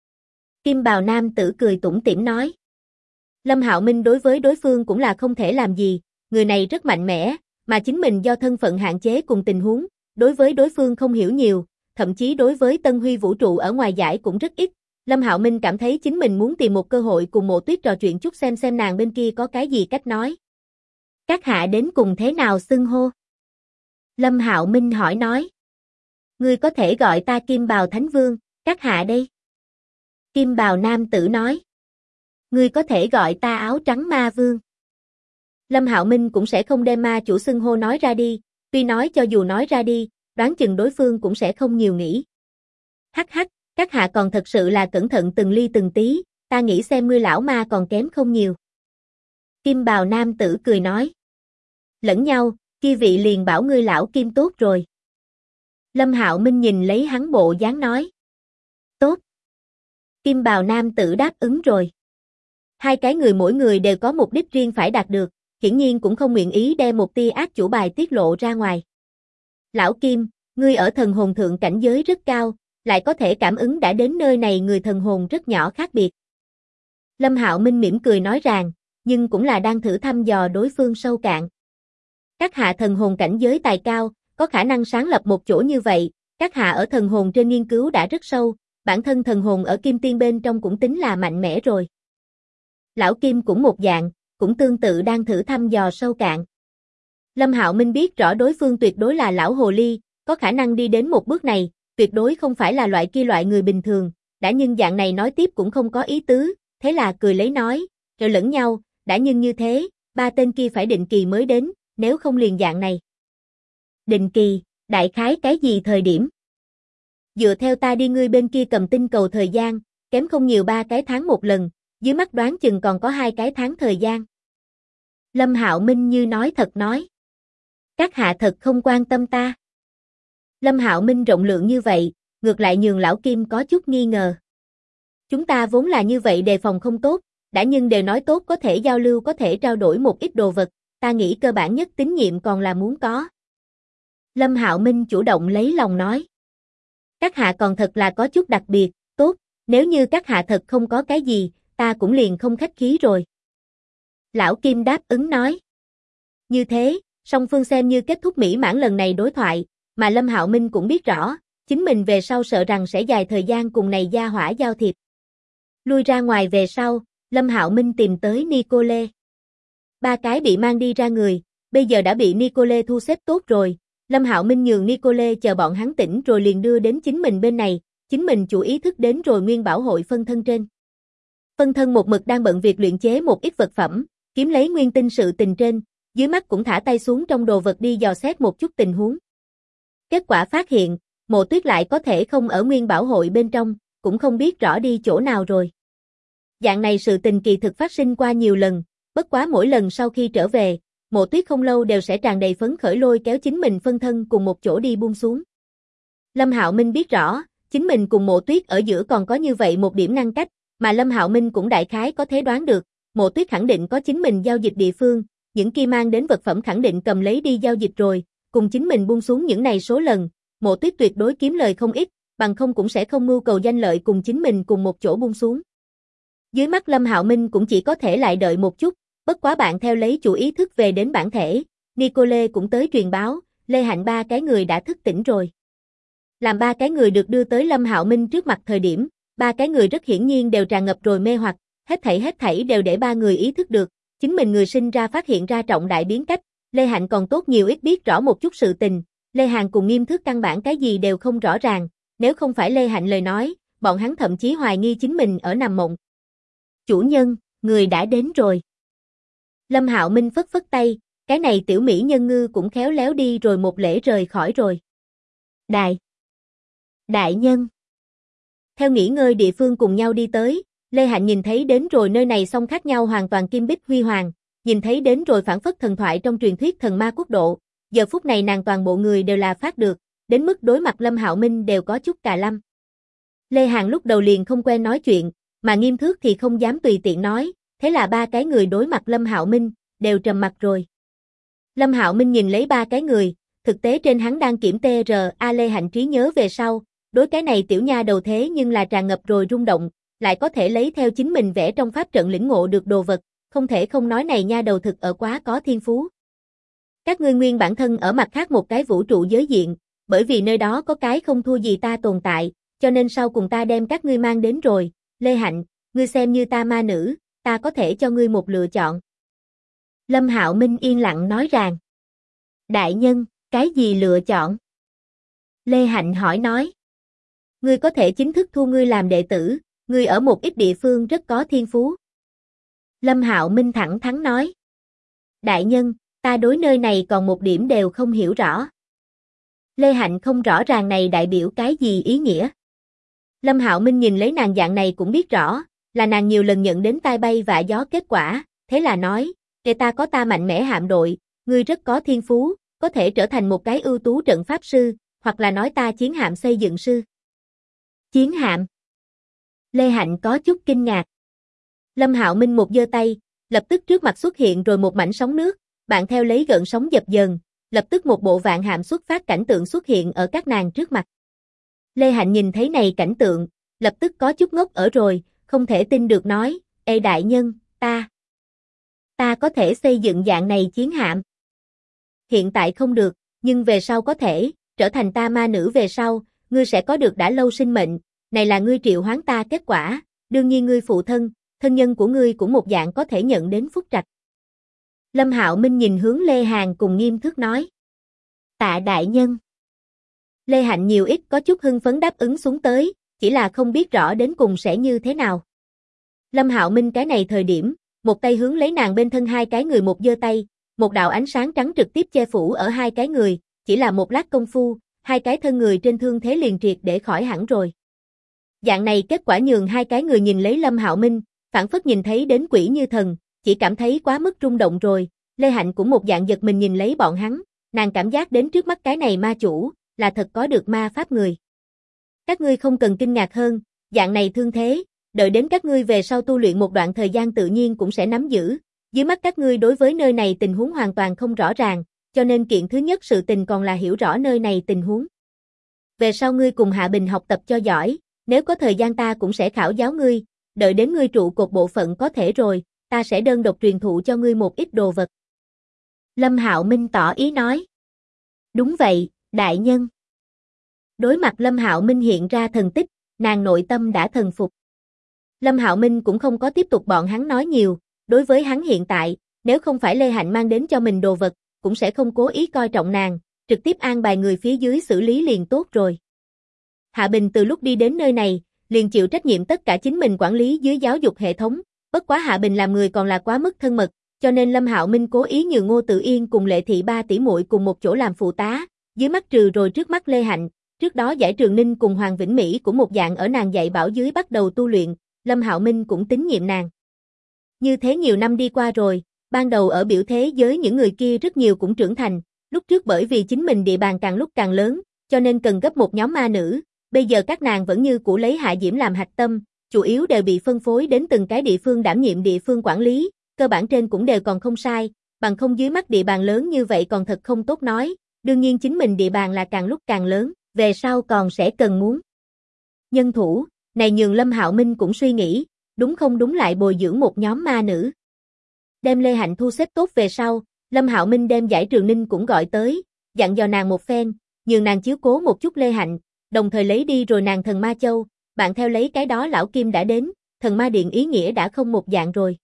Speaker 1: Kim bào nam tử cười tủm tỉm nói. Lâm Hạo Minh đối với đối phương cũng là không thể làm gì, người này rất mạnh mẽ, mà chính mình do thân phận hạn chế cùng tình huống, đối với đối phương không hiểu nhiều, thậm chí đối với Tân Huy vũ trụ ở ngoài giải cũng rất ít. Lâm Hạo Minh cảm thấy chính mình muốn tìm một cơ hội cùng Mộ Tuyết trò chuyện chút xem nàng bên kia có cái gì cách nói. Các hạ đến cùng thế nào xưng hô? Lâm Hạo Minh hỏi nói. Ngươi có thể gọi ta Kim Bào Thánh Vương, các hạ đây. Kim Bào nam tử nói. Ngươi có thể gọi ta Áo Trắng Ma Vương. Lâm Hạo Minh cũng sẽ không đem ma chủ xưng hô nói ra đi, tuy nói cho dù nói ra đi, đoán chừng đối phương cũng sẽ không nhiều nghĩ. Hắc hắc, các hạ còn thật sự là cẩn thận từng ly từng tí, ta nghĩ xem ngươi lão ma còn kém không nhiều. Kim bào nam tử cười nói. Lẫn nhau, kia vị liền bảo ngươi lão Kim tốt rồi. Lâm Hạo Minh nhìn lấy hắn bộ dáng nói. Tốt. Kim bào nam tử đáp ứng rồi. 2 cái người mỗi người đều có mục đích riêng phải đạt được, hiển nhiên cũng không nguyện ý đem một tia ác chủ bài tiết lộ ra ngoài. Lão Kim, ngươi ở thần hồn thượng cảnh giới rất cao, lại có thể cảm ứng đã đến nơi này người thần hồn rất nhỏ khác biệt. Lâm Hạo Minh mỉm cười nói rằng, nhưng cũng là đang thử thăm dò đối phương sâu cạn. Các hạ thần hồn cảnh giới tài cao, có khả năng sáng lập một chỗ như vậy, các hạ ở thần hồn trên nghiên cứu đã rất sâu, bản thân thần hồn ở Kim Tiên bên trong cũng tính là mạnh mẽ rồi. Lão Kim cũng một dạng, cũng tương tự đang thử thăm dò sâu cạn. Lâm Hạo Minh biết rõ đối phương tuyệt đối là lão hồ ly, có khả năng đi đến một bước này, tuyệt đối không phải là loại người bình thường, đã nhưng dạng này nói tiếp cũng không có ý tứ, thế là cười lấy nói, rồi lẫn nhau, đã nhưng như thế, ba tên kia phải định kỳ mới đến, nếu không liền dạng này. Định kỳ, đại khái cái gì thời điểm? Dựa theo ta đi ngươi bên kia cầm tinh cầu thời gian, kém không nhiều 3 cái tháng một lần, dưới mắt đoán chừng còn có 2 cái tháng thời gian. Lâm Hạo Minh như nói thật nói. Các hạ thật không quan tâm ta. Lâm Hạo Minh rộng lượng như vậy, ngược lại nhường lão Kim có chút nghi ngờ. Chúng ta vốn là như vậy đề phòng không tốt, đã nhưng đều nói tốt có thể giao lưu có thể trao đổi một ít đồ vật, ta nghĩ cơ bản nhất tín nhiệm còn là muốn có. Lâm Hạo Minh chủ động lấy lòng nói. Các hạ còn thật là có chút đặc biệt, tốt, nếu như các hạ thật không có cái gì, ta cũng liền không khách khí rồi. Lão Kim đáp ứng nói. Như thế, song phương xem như kết thúc mỹ mãn lần này đối thoại, mà Lâm Hạo Minh cũng biết rõ, chính mình về sau sợ rằng sẽ dài thời gian cùng này gia hỏa giao thiệp. Lui ra ngoài về sau, Lâm Hạo Minh tìm tới Nicole. 3 cái bị mang đi ra người, bây giờ đã bị Nicole thu xếp tốt rồi. Lâm Hạo Minh nhường Nicole chờ bọn hắn tỉnh rồi liền đưa đến chính mình bên này, chính mình chủ ý thức đến rồi Nguyên Bảo hội phân thân trên. Phân thân một mực đang bận việc luyện chế một ít vật phẩm, kiếm lấy nguyên tinh sự tình trên, dưới mắt cũng thả tay xuống trong đồ vật đi dò xét một chút tình huống. Kết quả phát hiện, Mộ Tuyết lại có thể không ở Nguyên Bảo hội bên trong, cũng không biết rõ đi chỗ nào rồi. Dạng này sự tình kỳ thực phát sinh qua nhiều lần, bất quá mỗi lần sau khi trở về, Mộ Tuyết không lâu đều sẽ tràn đầy phấn khởi lôi kéo chính mình phân thân cùng một chỗ đi buông xuống. Lâm Hạo Minh biết rõ, chính mình cùng Mộ Tuyết ở giữa còn có như vậy một điểm ngăn cách, mà Lâm Hạo Minh cũng đại khái có thể đoán được, Mộ Tuyết khẳng định có chính mình giao dịch địa phương, những kia mang đến vật phẩm khẳng định cầm lấy đi giao dịch rồi, cùng chính mình buông xuống những này số lần, Mộ Tuyết tuyệt đối kiếm lời không ít, bằng không cũng sẽ không mưu cầu danh lợi cùng chính mình cùng một chỗ buông xuống. Dưới mắt Lâm Hạo Minh cũng chỉ có thể lại đợi một chút, bất quá bạn theo lấy chủ ý thức về đến bản thể, Nicole cũng tới truyền báo, Lê Hạnh 3 cái người đã thức tỉnh rồi. Làm 3 cái người được đưa tới Lâm Hạo Minh trước mặt thời điểm, 3 cái người rất hiển nhiên đều tràn ngập rồi mê hoặc, hết thảy đều để 3 người ý thức được, chính mình người sinh ra phát hiện ra trọng đại biến cách, Lê Hạnh còn tốt nhiều ít biết rõ một chút sự tình, Lê Hàn cùng Nghiêm Thức căn bản cái gì đều không rõ ràng, nếu không phải Lê Hạnh lời nói, bọn hắn thậm chí hoài nghi chính mình ở nằm mộng. Chủ nhân, người đã đến rồi. Lâm Hạo Minh phất phất tay, cái này tiểu mỹ nhân ngư cũng khéo léo đi rồi một lễ rời khỏi rồi. Đại nhân. Theo nghỉ ngơi địa phương cùng nhau đi tới, Lê Hạnh nhìn thấy đến rồi nơi này song khác nhau hoàn toàn kim bích huy hoàng, nhìn thấy đến rồi phản phất thần thoại trong truyền thuyết thần ma quốc độ, giờ phút này nàng toàn bộ người đều là phát được, đến mức đối mặt Lâm Hạo Minh đều có chút cà lâm. Lê Hàn lúc đầu liền không quen nói chuyện, mà Nghiêm Thước thì không dám tùy tiện nói, thế là 3 cái người đối mặt Lâm Hạo Minh, đều trầm mặt rồi. Lâm Hạo Minh nhìn lấy 3 cái người, thực tế trên hắn đang kiểm TRA Lê Hạnh trí nhớ về sau, đối cái này tiểu nha đầu thế nhưng là tràn ngập rồi rung động, lại có thể lấy theo chính mình vẽ trong pháp trận lĩnh ngộ được đồ vật, không thể không nói này nha đầu thực ở quá có thiên phú. Các ngươi nguyên bản thân ở mặt khác một cái vũ trụ giới diện, bởi vì nơi đó có cái không thua gì ta tồn tại, cho nên sau cùng ta đem các ngươi mang đến rồi, Lê Hạnh, ngươi xem như ta ma nữ, ta có thể cho ngươi một lựa chọn. Lâm Hạo Minh yên lặng nói rằng, đại nhân, cái gì lựa chọn? Lê Hạnh hỏi nói, ngươi có thể chính thức thu ngươi làm đệ tử, ngươi ở một ít địa phương rất có thiên phú. Lâm Hạo Minh thẳng thắn nói, đại nhân, ta đối nơi này còn một điểm đều không hiểu rõ. Lê Hạnh không rõ ràng này đại biểu cái gì ý nghĩa. Lâm Hạo Minh nhìn lấy nàng dạng này cũng biết rõ, là nàng nhiều lần nhận đến tai bay vạ gió kết quả, thế là nói, để ta có ta mạnh mẽ hạm đội, ngươi rất có thiên phú, có thể trở thành một cái ưu tú trận pháp sư, hoặc là nói ta chiến hạm xây dựng sư. Chiến hạm? Lê Hạnh có chút kinh ngạc. Lâm Hạo Minh một giơ tay, lập tức trước mặt xuất hiện rồi một mảnh sóng nước, bạn theo lấy gợn sóng dập dờn, lập tức một bộ vạn hạm xuất phát cảnh tượng xuất hiện ở các nàng trước mặt. Lê Hạnh nhìn thấy này cảnh tượng, lập tức có chút ngốc ở rồi, không thể tin được nói, ê đại nhân, ta có thể xây dựng dạng này chiến hạm. Hiện tại không được, nhưng về sau có thể, trở thành ta ma nữ về sau, ngươi sẽ có được đã lâu sinh mệnh, này là ngươi triệu hoán ta kết quả, đương nhiên ngươi phụ thân, thân nhân của ngươi cũng một dạng có thể nhận đến phúc trạch. Lâm Hạo Minh nhìn hướng Lê Hàn cùng Nghiêm Thức nói. Tạ đại nhân. Lê Hạnh nhiều ít có chút hưng phấn đáp ứng xuống tới, chỉ là không biết rõ đến cùng sẽ như thế nào. Lâm Hạo Minh cái này thời điểm, một tay hướng lấy nàng bên thân hai cái người một giơ tay, một đạo ánh sáng trắng trực tiếp che phủ ở hai cái người, chỉ là một lát công phu, hai cái thân người trên thương thế liền triệt để khỏi hẳn rồi. Dạng này kết quả nhường hai cái người nhìn lấy Lâm Hạo Minh, phảng phất nhìn thấy đến quỷ như thần, chỉ cảm thấy quá mức rung động rồi. Lê Hạnh cũng một dạng giật mình nhìn lấy bọn hắn, nàng cảm giác đến trước mắt cái này ma chủ, là thật có được ma pháp người. Các ngươi không cần kinh ngạc hơn, dạng này thương thế, đợi đến các ngươi về sau tu luyện một đoạn thời gian tự nhiên cũng sẽ nắm giữ. Dưới mắt các ngươi đối với nơi này tình huống hoàn toàn không rõ ràng, cho nên kiện thứ nhất sự tình còn là hiểu rõ nơi này tình huống. Về sau ngươi cùng Hạ Bình học tập cho giỏi, nếu có thời gian ta cũng sẽ khảo giáo ngươi, đợi đến ngươi trụ cột bộ phận có thể rồi, ta sẽ đơn độc truyền thụ cho ngươi một ít đồ vật. Lâm Hạo Minh tỏ ý nói. Đúng vậy, đại nhân. Đối mặt Lâm Hạo Minh hiện ra thần tích, nàng nội tâm đã thần phục. Lâm Hạo Minh cũng không có tiếp tục bọn hắn nói nhiều, đối với hắn hiện tại, nếu không phải Lê Hạnh mang đến cho mình đồ vật, cũng sẽ không cố ý coi trọng nàng, trực tiếp an bài người phía dưới xử lý liền tốt rồi. Hạ Bình từ lúc đi đến nơi này, liền chịu trách nhiệm tất cả chính mình quản lý dưới giáo dục hệ thống, bất quá Hạ Bình làm người còn là quá mức thân mật, cho nên Lâm Hạo Minh cố ý nhường Ngô Tự Yên cùng Lệ Thị ba tỷ muội cùng một chỗ làm phụ tá, dưới mắt trừ rồi trước mắt Lê Hạnh, trước đó Giải Trường Ninh cùng Hoàng Vĩnh Mỹ cũng một dạng ở nàng dạy bảo dưới bắt đầu tu luyện, Lâm Hạo Minh cũng tín nhiệm nàng. Như thế nhiều năm đi qua rồi, ban đầu ở biểu thế giới những người kia rất nhiều cũng trưởng thành, lúc trước bởi vì chính mình địa bàn càng lúc càng lớn, cho nên cần gấp một nhóm ma nữ, bây giờ các nàng vẫn như cũ lấy Hạ Diễm làm hạch tâm, chủ yếu đều bị phân phối đến từng cái địa phương đảm nhiệm địa phương quản lý, cơ bản trên cũng đều còn không sai, bằng không dưới mắt địa bàn lớn như vậy còn thật không tốt nói, đương nhiên chính mình địa bàn là càng lúc càng lớn, về sau còn sẽ cần muốn nhân thủ, này nhường Lâm Hạo Minh cũng suy nghĩ, đúng không đúng lại bồi dưỡng một nhóm ma nữ. Đem Lê Hạnh thu xếp tốt về sau, Lâm Hạo Minh đem Giải Trường Ninh cũng gọi tới, dặn dò nàng một phen, nhường nàng chiếu cố một chút Lê Hạnh, đồng thời lấy đi rồi nàng thần ma châu, bạn theo lấy cái đó lão Kim đã đến, thần ma điện ý nghĩa đã không một dạng rồi.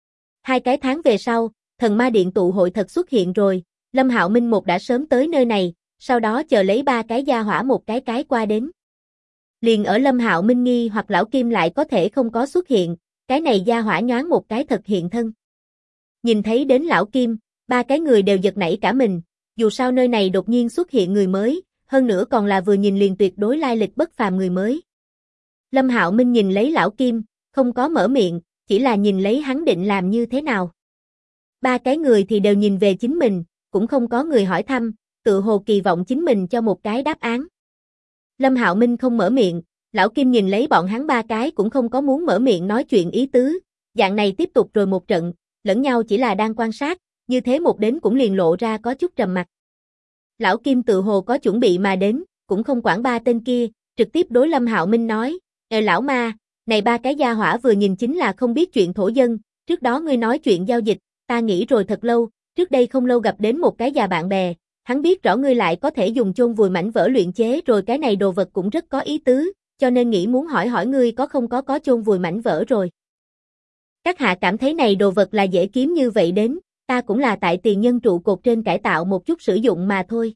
Speaker 1: 2 cái tháng về sau, thần ma điện tụ hội thật xuất hiện rồi, Lâm Hạo Minh một đã sớm tới nơi này, sau đó chờ lấy 3 cái gia hỏa một cái qua đến. Liền ở Lâm Hạo Minh nghi hoặc lão Kim lại có thể không có xuất hiện, cái này gia hỏa nhoáng một cái thật hiện thân. Nhìn thấy đến lão Kim, 3 cái người đều giật nảy cả mình, dù sao nơi này đột nhiên xuất hiện người mới, hơn nữa còn là vừa nhìn liền tuyệt đối lai lịch bất phàm người mới. Lâm Hạo Minh nhìn lấy lão Kim, không có mở miệng, chỉ là nhìn lấy hắn định làm như thế nào. 3 cái người thì đều nhìn về chính mình, cũng không có người hỏi thăm, tự hồ kỳ vọng chính mình cho một cái đáp án. Lâm Hạo Minh không mở miệng, lão Kim nhìn lấy bọn hắn 3 cái cũng không có muốn mở miệng nói chuyện ý tứ, dạng này tiếp tục rồi một trận, lẫn nhau chỉ là đang quan sát, như thế một đến cũng liền lộ ra có chút trầm mặc. Lão Kim tự hồ có chuẩn bị mà đến, cũng không quản 3 tên kia, trực tiếp đối Lâm Hạo Minh nói, lão ma, này 3 cái gia hỏa vừa nhìn chính là không biết chuyện thổ dân, trước đó ngươi nói chuyện giao dịch, ta nghĩ rồi thật lâu, trước đây không lâu gặp đến một cái già bạn bè, hắn biết rõ ngươi lại có thể dùng chôn vùi mảnh vỡ luyện chế rồi cái này đồ vật cũng rất có ý tứ, cho nên nghĩ muốn hỏi hỏi ngươi có không có chôn vùi mảnh vỡ rồi. Các hạ cảm thấy này đồ vật là dễ kiếm như vậy đến, ta cũng là tại tiền nhân trụ cột trên cải tạo một chút sử dụng mà thôi.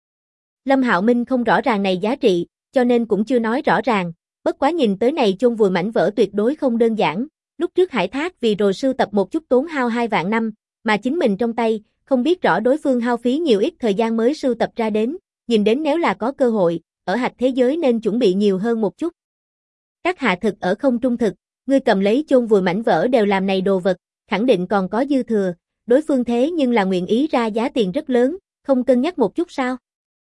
Speaker 1: Lâm Hạo Minh không rõ ràng này giá trị, cho nên cũng chưa nói rõ ràng, bất quá nhìn tới này chôn vùi mảnh vỡ tuyệt đối không đơn giản, lúc trước Hải Thác vì rồi sưu tập một chút tốn hao 2 vạn năm, mà chính mình trong tay, không biết rõ đối phương hao phí nhiều ít thời gian mới sưu tập ra đến, nhìn đến nếu là có cơ hội, ở hạch thế giới nên chuẩn bị nhiều hơn một chút. Các hạ thực ở không trung thực, ngươi cầm lấy chôn vùi mảnh vỡ đều làm này đồ vật, khẳng định còn có dư thừa, đối phương thế nhưng là nguyện ý ra giá tiền rất lớn, không cân nhắc một chút sao?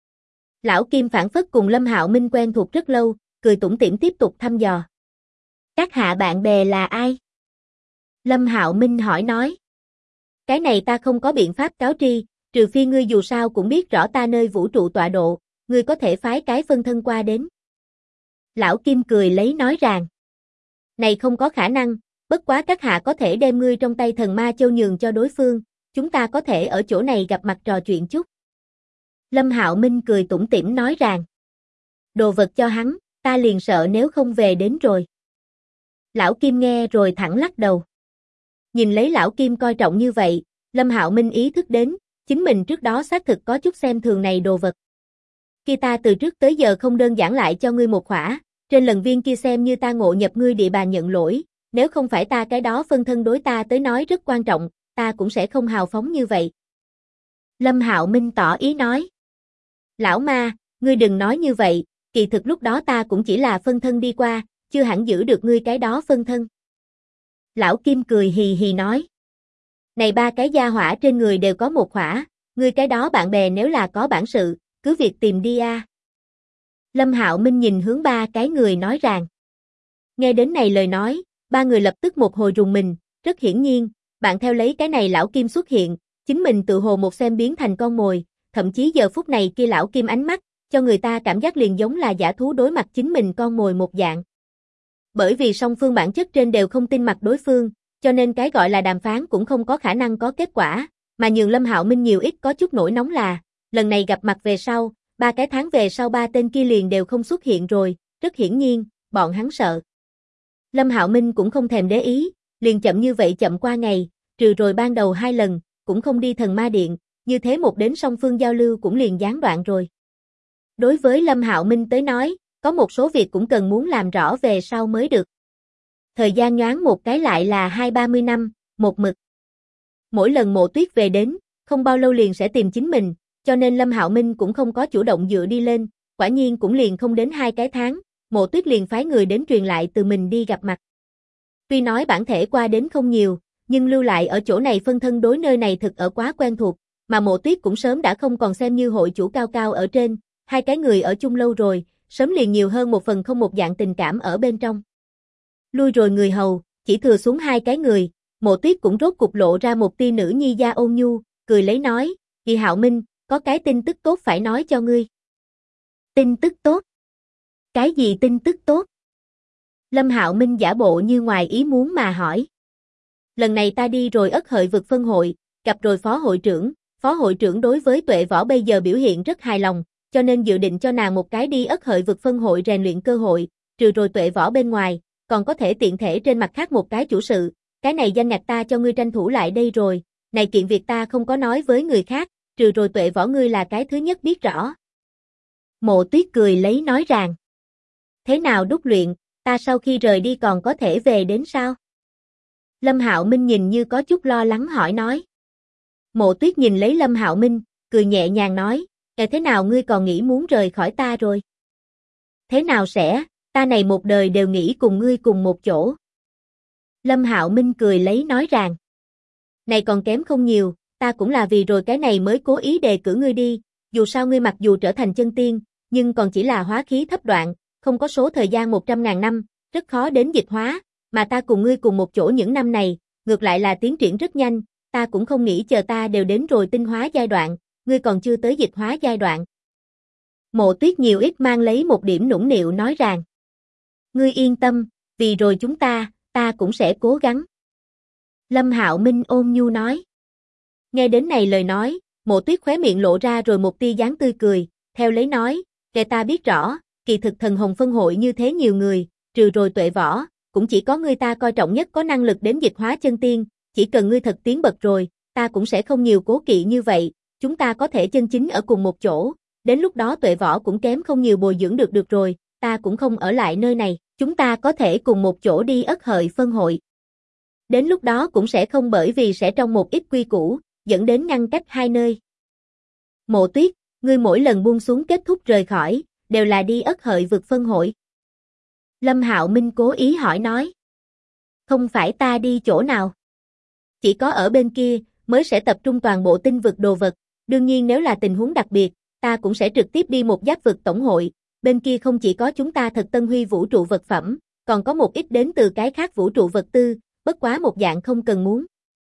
Speaker 1: Lão Kim phản phất cùng Lâm Hạo Minh quen thuộc rất lâu, cười tủm tỉm tiếp tục thăm dò. Các hạ bạn bè là ai? Lâm Hạo Minh hỏi nói. Cái này ta không có biện pháp cáo tri, trừ phi ngươi dù sao cũng biết rõ ta nơi vũ trụ tọa độ, ngươi có thể phái cái phân thân qua đến. Lão Kim cười lấy nói rằng. Này không có khả năng, bất quá các hạ có thể đem ngươi trong tay thần ma châu nhường cho đối phương, chúng ta có thể ở chỗ này gặp mặt trò chuyện chút. Lâm Hạo Minh cười tủm tỉm nói rằng. Đồ vật cho hắn, ta liền sợ nếu không về đến rồi. Lão Kim nghe rồi thẳng lắc đầu. Nhìn lấy lão Kim coi trọng như vậy, Lâm Hạo Minh ý thức đến, chính mình trước đó xác thực có chút xem thường này đồ vật. Khi ta từ trước tới giờ không đơn giản lại cho ngươi một khỏa, trên lần viên kia xem như ta ngộ nhập ngươi địa bàn nhận lỗi, nếu không phải ta cái đó phân thân đối ta tới nói rất quan trọng, ta cũng sẽ không hào phóng như vậy. Lâm Hạo Minh tỏ ý nói. Lão ma, ngươi đừng nói như vậy, kỳ thực lúc đó ta cũng chỉ là phân thân đi qua, chưa hẳn giữ được ngươi cái đó phân thân. Lão Kim cười hì hì nói. Này ba cái gia hỏa trên người đều có một hỏa, ngươi cái đó bạn bè nếu là có bản sự, cứ việc tìm đi a. Lâm Hạo Minh nhìn hướng ba cái người nói rằng. Nghe đến này lời nói, ba người lập tức một hồi rùng mình, rất hiển nhiên, bạn theo lấy cái này lão Kim xuất hiện, chính mình tự hồ một xem biến thành con mồi, thậm chí giờ phút này kia lão Kim ánh mắt, cho người ta cảm giác liền giống là dã thú đối mặt chính mình con mồi một dạng. Bởi vì song phương bản chất trên đều không tin mặt đối phương, cho nên cái gọi là đàm phán cũng không có khả năng có kết quả, mà nhường Lâm Hạo Minh nhiều ít có chút nổi nóng là, lần này gặp mặt về sau, 3 cái tháng về sau ba tên kia liền đều không xuất hiện rồi, rất hiển nhiên, bọn hắn sợ. Lâm Hạo Minh cũng không thèm để ý, liền chậm như vậy chậm qua ngày, trừ rồi ban đầu 2 lần, cũng không đi thần ma điện, như thế một đến song phương giao lưu cũng liền gián đoạn rồi. Đối với Lâm Hạo Minh tới nói, có một số việc cũng cần muốn làm rõ về sau mới được. Thời gian nhoáng một cái lại là 20-30 năm, một mực. Mỗi lần Mộ Tuyết về đến, không bao lâu liền sẽ tìm chính mình, cho nên Lâm Hạo Minh cũng không có chủ động dựa đi lên, quả nhiên cũng liền không đến 2 cái tháng, Mộ Tuyết liền phái người đến truyền lại từ mình đi gặp mặt. Tuy nói bản thể qua đến không nhiều, nhưng lưu lại ở chỗ này phân thân đối nơi này thực ở quá quen thuộc, mà Mộ Tuyết cũng sớm đã không còn xem như hội chủ cao cao ở trên, 2 cái người ở chung lâu rồi, sớm liền nhiều hơn một phần không một dạng tình cảm ở bên trong. Lui rồi người hầu, chỉ thừa xuống 2 cái người, Mộ Tuyết cũng rốt cục lộ ra một tia nữ nhi da ôn nhu, cười lấy nói, Kỳ Hạo Minh, có cái tin tức tốt phải nói cho ngươi. Tin tức tốt? Cái gì tin tức tốt? Lâm Hạo Minh giả bộ như ngoài ý muốn mà hỏi. Lần này ta đi rồi Ất Hợi vực phân hội, gặp rồi phó hội trưởng đối với Tuệ Võ bây giờ biểu hiện rất hài lòng, cho nên dự định cho nàng một cái đi Ất Hợi vực phân hội rèn luyện cơ hội, trừ rồi Tuệ Võ bên ngoài, còn có thể tiện thể trên mặt khác một cái chủ sự, cái này danh ngạch ta cho ngươi tranh thủ lại đây rồi, này kiện việc ta không có nói với người khác, trừ rồi Tuệ Võ ngươi là cái thứ nhất biết rõ. Mộ Tuyết cười lấy nói rằng, thế nào đúc luyện, ta sau khi rời đi còn có thể về đến sao? Lâm Hạo Minh nhìn như có chút lo lắng hỏi nói. Mộ Tuyết nhìn lấy Lâm Hạo Minh, cười nhẹ nhàng nói, thế nào ngươi còn nghĩ muốn rời khỏi ta rồi? Thế nào sẽ, ta này một đời đều nghĩ cùng ngươi cùng một chỗ. Lâm Hạo Minh cười lấy nói rằng, này còn kém không nhiều, ta cũng là vì rồi cái này mới cố ý đề cử ngươi đi, dù sao ngươi mặc dù trở thành chân tiên, nhưng còn chỉ là hóa khí thấp đoạn, không có số thời gian 100.000 năm, rất khó đến dịch hóa, mà ta cùng ngươi cùng một chỗ những năm này, ngược lại là tiến triển rất nhanh, ta cũng không nghĩ chờ ta đều đến rồi tinh hóa giai đoạn, ngươi còn chưa tới dịch hóa giai đoạn. Mộ Tuyết nhiều ít mang lấy một điểm nũng nịu nói rằng, ngươi yên tâm, vì rồi chúng ta cũng sẽ cố gắng. Lâm Hạo Minh ôn nhu nói. Nghe đến này lời nói, Mộ Tuyết khóe miệng lộ ra rồi một tia dáng tươi cười, theo lấy nói, kẻ ta biết rõ, kỳ thực thần hồn phân hội như thế nhiều người, trừ rồi Tuệ Võ, cũng chỉ có ngươi ta coi trọng nhất có năng lực đến dịch hóa chân tiên, chỉ cần ngươi thật tiến bậc rồi, ta cũng sẽ không nhiều cố kỵ như vậy, chúng ta có thể chân chính ở cùng một chỗ, đến lúc đó Tuệ Võ cũng kém không nhiều bồi dưỡng được rồi, ta cũng không ở lại nơi này, chúng ta có thể cùng một chỗ đi Ất Hợi phân hội. Đến lúc đó cũng sẽ không bởi vì sẽ trong một ít quy củ, dẫn đến ngăn cách hai nơi. Mộ Tuyết, ngươi mỗi lần buông xuống kết thúc rời khỏi, đều là đi Ất Hợi vực phân hội. Lâm Hạo Minh cố ý hỏi nói. Không phải ta đi chỗ nào. Chỉ có ở bên kia, mới sẽ tập trung toàn bộ tinh vực đồ vật, đương nhiên nếu là tình huống đặc biệt, ta cũng sẽ trực tiếp đi một giáp vực tổng hội, bên kia không chỉ có chúng ta thật Tân Huy vũ trụ vật phẩm, còn có một ít đến từ cái khác vũ trụ vật tư, bất quá một dạng không cần muốn.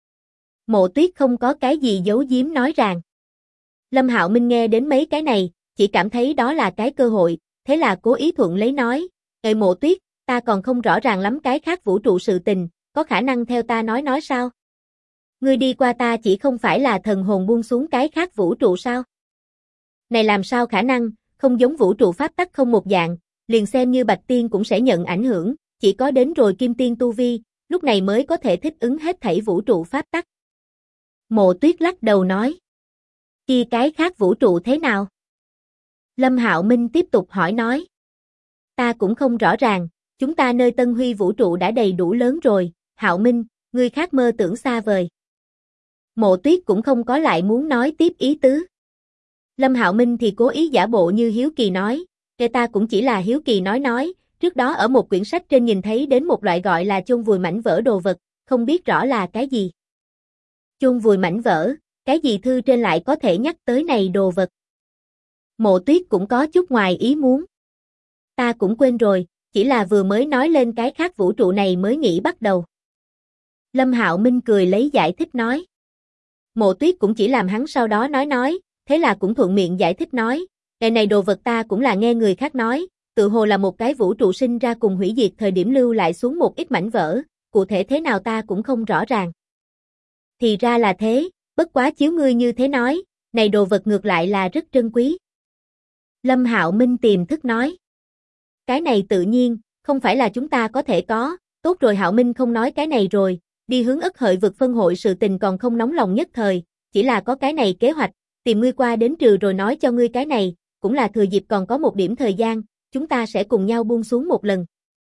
Speaker 1: Mộ Tuyết không có cái gì giấu giếm nói rằng. Lâm Hạo Minh nghe đến mấy cái này, chỉ cảm thấy đó là cái cơ hội, thế là cố ý thuận lấy nói, Mộ Tuyết, ta còn không rõ ràng lắm cái khác vũ trụ sự tình, có khả năng theo ta nói sao? Ngươi đi qua ta chỉ không phải là thần hồn buông xuống cái khác vũ trụ sao? Này làm sao khả năng, không giống vũ trụ pháp tắc không một dạng, liền xem như Bạch Tiên cũng sẽ nhận ảnh hưởng, chỉ có đến rồi Kim Tiên tu vi, lúc này mới có thể thích ứng hết thảy vũ trụ pháp tắc. Mộ Tuyết lắc đầu nói. Kia cái khác vũ trụ thế nào? Lâm Hạo Minh tiếp tục hỏi nói. Ta cũng không rõ ràng, Chúng ta nơi Tân Huy vũ trụ đã đầy đủ lớn rồi, Hạo Minh, ngươi khác mơ tưởng xa vời. Mộ Tuyết cũng không có lại muốn nói tiếp ý tứ. Lâm Hạo Minh thì cố ý giả bộ như hiếu kỳ nói, ta cũng chỉ là hiếu kỳ nói, trước đó ở một quyển sách trên nhìn thấy đến một loại gọi là chôn vùi mảnh vỡ đồ vật, không biết rõ là cái gì. Chôn vùi mảnh vỡ, cái gì thư trên lại có thể nhắc tới này đồ vật. Mộ Tuyết cũng có chút ngoài ý muốn. Ta cũng quên rồi, chỉ là vừa mới nói lên cái khác vũ trụ này mới nghĩ bắt đầu. Lâm Hạo Minh cười lấy giải thích nói. Mộ Tuyết cũng chỉ làm hắn sau đó nói, thế là cũng thuận miệng giải thích nói, này đồ vật ta cũng là nghe người khác nói, tự hồ là một cái vũ trụ sinh ra cùng hủy diệt thời điểm lưu lại xuống một ít mảnh vỡ, cụ thể thế nào ta cũng không rõ ràng. Thì ra là thế, bất quá chiếu ngươi như thế nói, này đồ vật ngược lại là rất trân quý. Lâm Hạo Minh tiềm thức nói. Cái này tự nhiên, không phải là chúng ta có thể có, tốt rồi Hạo Minh không nói cái này rồi, đi hướng Ất Hợi vực phân hội sự tình còn không nóng lòng nhất thời, chỉ là có cái này kế hoạch, tìm ngươi qua đến trừ rồi nói cho ngươi cái này, cũng là thừa dịp còn có một điểm thời gian, chúng ta sẽ cùng nhau buông xuống một lần.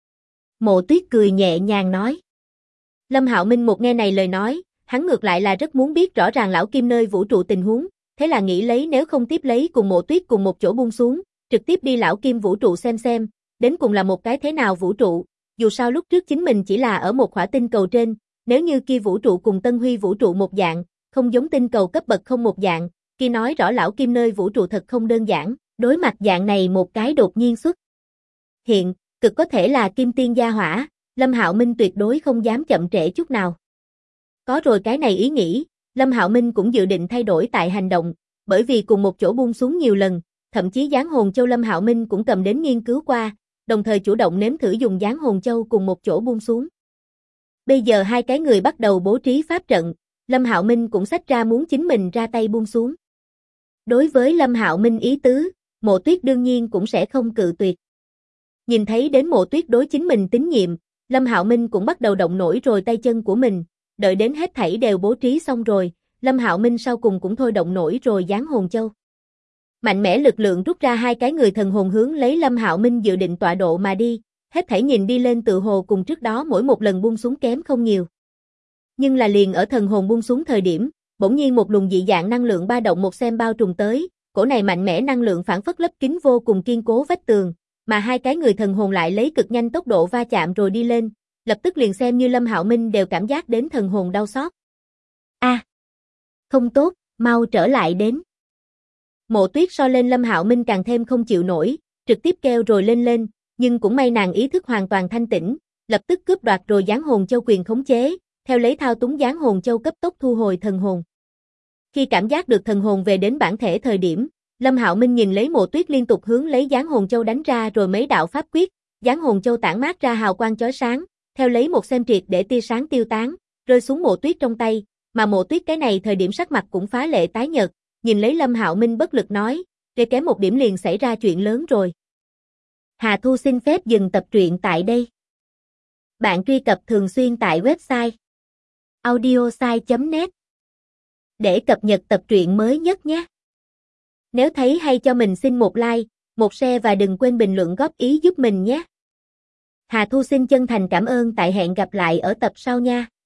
Speaker 1: Mộ Tuyết cười nhẹ nhàng nói. Lâm Hạo Minh một nghe này lời nói, hắn ngược lại là rất muốn biết rõ ràng lão Kim nơi vũ trụ tình huống, thế là nghĩ lấy nếu không tiếp lấy cùng Mộ Tuyết cùng một chỗ buông xuống, trực tiếp đi lão Kim vũ trụ xem, đến cùng là một cái thế nào vũ trụ, dù sao lúc trước chính mình chỉ là ở một khỏa tinh cầu trên, nếu như kia vũ trụ cùng Tân Huy vũ trụ một dạng, không giống tinh cầu cấp bậc không một dạng, kia nói rõ lão Kim nơi vũ trụ thật không đơn giản, đối mặt dạng này một cái đột nhiên xuất hiện, cực có thể là Kim Tiên gia hỏa, Lâm Hạo Minh tuyệt đối không dám chậm trễ chút nào. Có rồi cái này ý nghĩ, Lâm Hạo Minh cũng dự định thay đổi tại hành động, bởi vì cùng một chỗ buông xuống nhiều lần, thậm chí Giáng Hồn Châu Lâm Hạo Minh cũng cầm đến nghiên cứu qua, đồng thời chủ động nếm thử dùng Giáng Hồn Châu cùng một chỗ buông xuống. Bây giờ hai cái người bắt đầu bố trí pháp trận, Lâm Hạo Minh cũng xách ra muốn chính mình ra tay buông xuống. Đối với Lâm Hạo Minh ý tứ, Mộ Tuyết đương nhiên cũng sẽ không cự tuyệt. Nhìn thấy đến Mộ Tuyết đối chính mình tín nhiệm, Lâm Hạo Minh cũng bắt đầu động nổi rồi tay chân của mình, đợi đến hết thảy đều bố trí xong rồi, Lâm Hạo Minh sau cùng cũng thôi động nổi rồi Giáng Hồn Châu. Mạnh mẽ lực lượng rút ra hai cái người thần hồn hướng lấy Lâm Hạo Minh dự định tọa độ mà đi, hết thảy nhìn đi lên tự hồ cùng trước đó mỗi một lần buông xuống kém không nhiều. Nhưng là liền ở thần hồn buông xuống thời điểm, bỗng nhiên một luồng dị dạng năng lượng ba động một xem bao trùm tới, cổ này mạnh mẽ năng lượng phản phất lấp kín vô cùng kiên cố vách tường, mà hai cái người thần hồn lại lấy cực nhanh tốc độ va chạm rồi đi lên, lập tức liền xem như Lâm Hạo Minh đều cảm giác đến thần hồn đau xót. Không tốt, mau trở lại đến. Mộ Tuyết so lên Lâm Hạo Minh càng thêm không chịu nổi, trực tiếp kêu rồi lên, nhưng cũng may nàng ý thức hoàn toàn thanh tĩnh, lập tức cướp đoạt rồi Giáng Hồn Châu quyền khống chế, theo lấy thao túng Giáng Hồn Châu cấp tốc thu hồi thần hồn. Khi cảm giác được thần hồn về đến bản thể thời điểm, Lâm Hạo Minh nhìn lấy Mộ Tuyết liên tục hướng lấy Giáng Hồn Châu đánh ra rồi mấy đạo pháp quyết, Giáng Hồn Châu tản mát ra hào quang chói sáng, theo lấy một xem triệt để tia sáng tiêu tán, rơi xuống Mộ Tuyết trong tay, mà Mộ Tuyết cái này thời điểm sắc mặt cũng phá lệ tái nhợt, nhìn lấy Lâm Hạo Minh bất lực nói, kém một điểm liền xảy ra chuyện lớn rồi. Hà Thu xin phép dừng tập truyện tại đây. Bạn truy cập thường xuyên tại website audiosai.net để cập nhật tập truyện mới nhất nhé. Nếu thấy hay cho mình xin một like, một share và đừng quên bình luận góp ý giúp mình nhé. Hà Thu xin chân thành cảm ơn, tại hẹn gặp lại ở tập sau nha.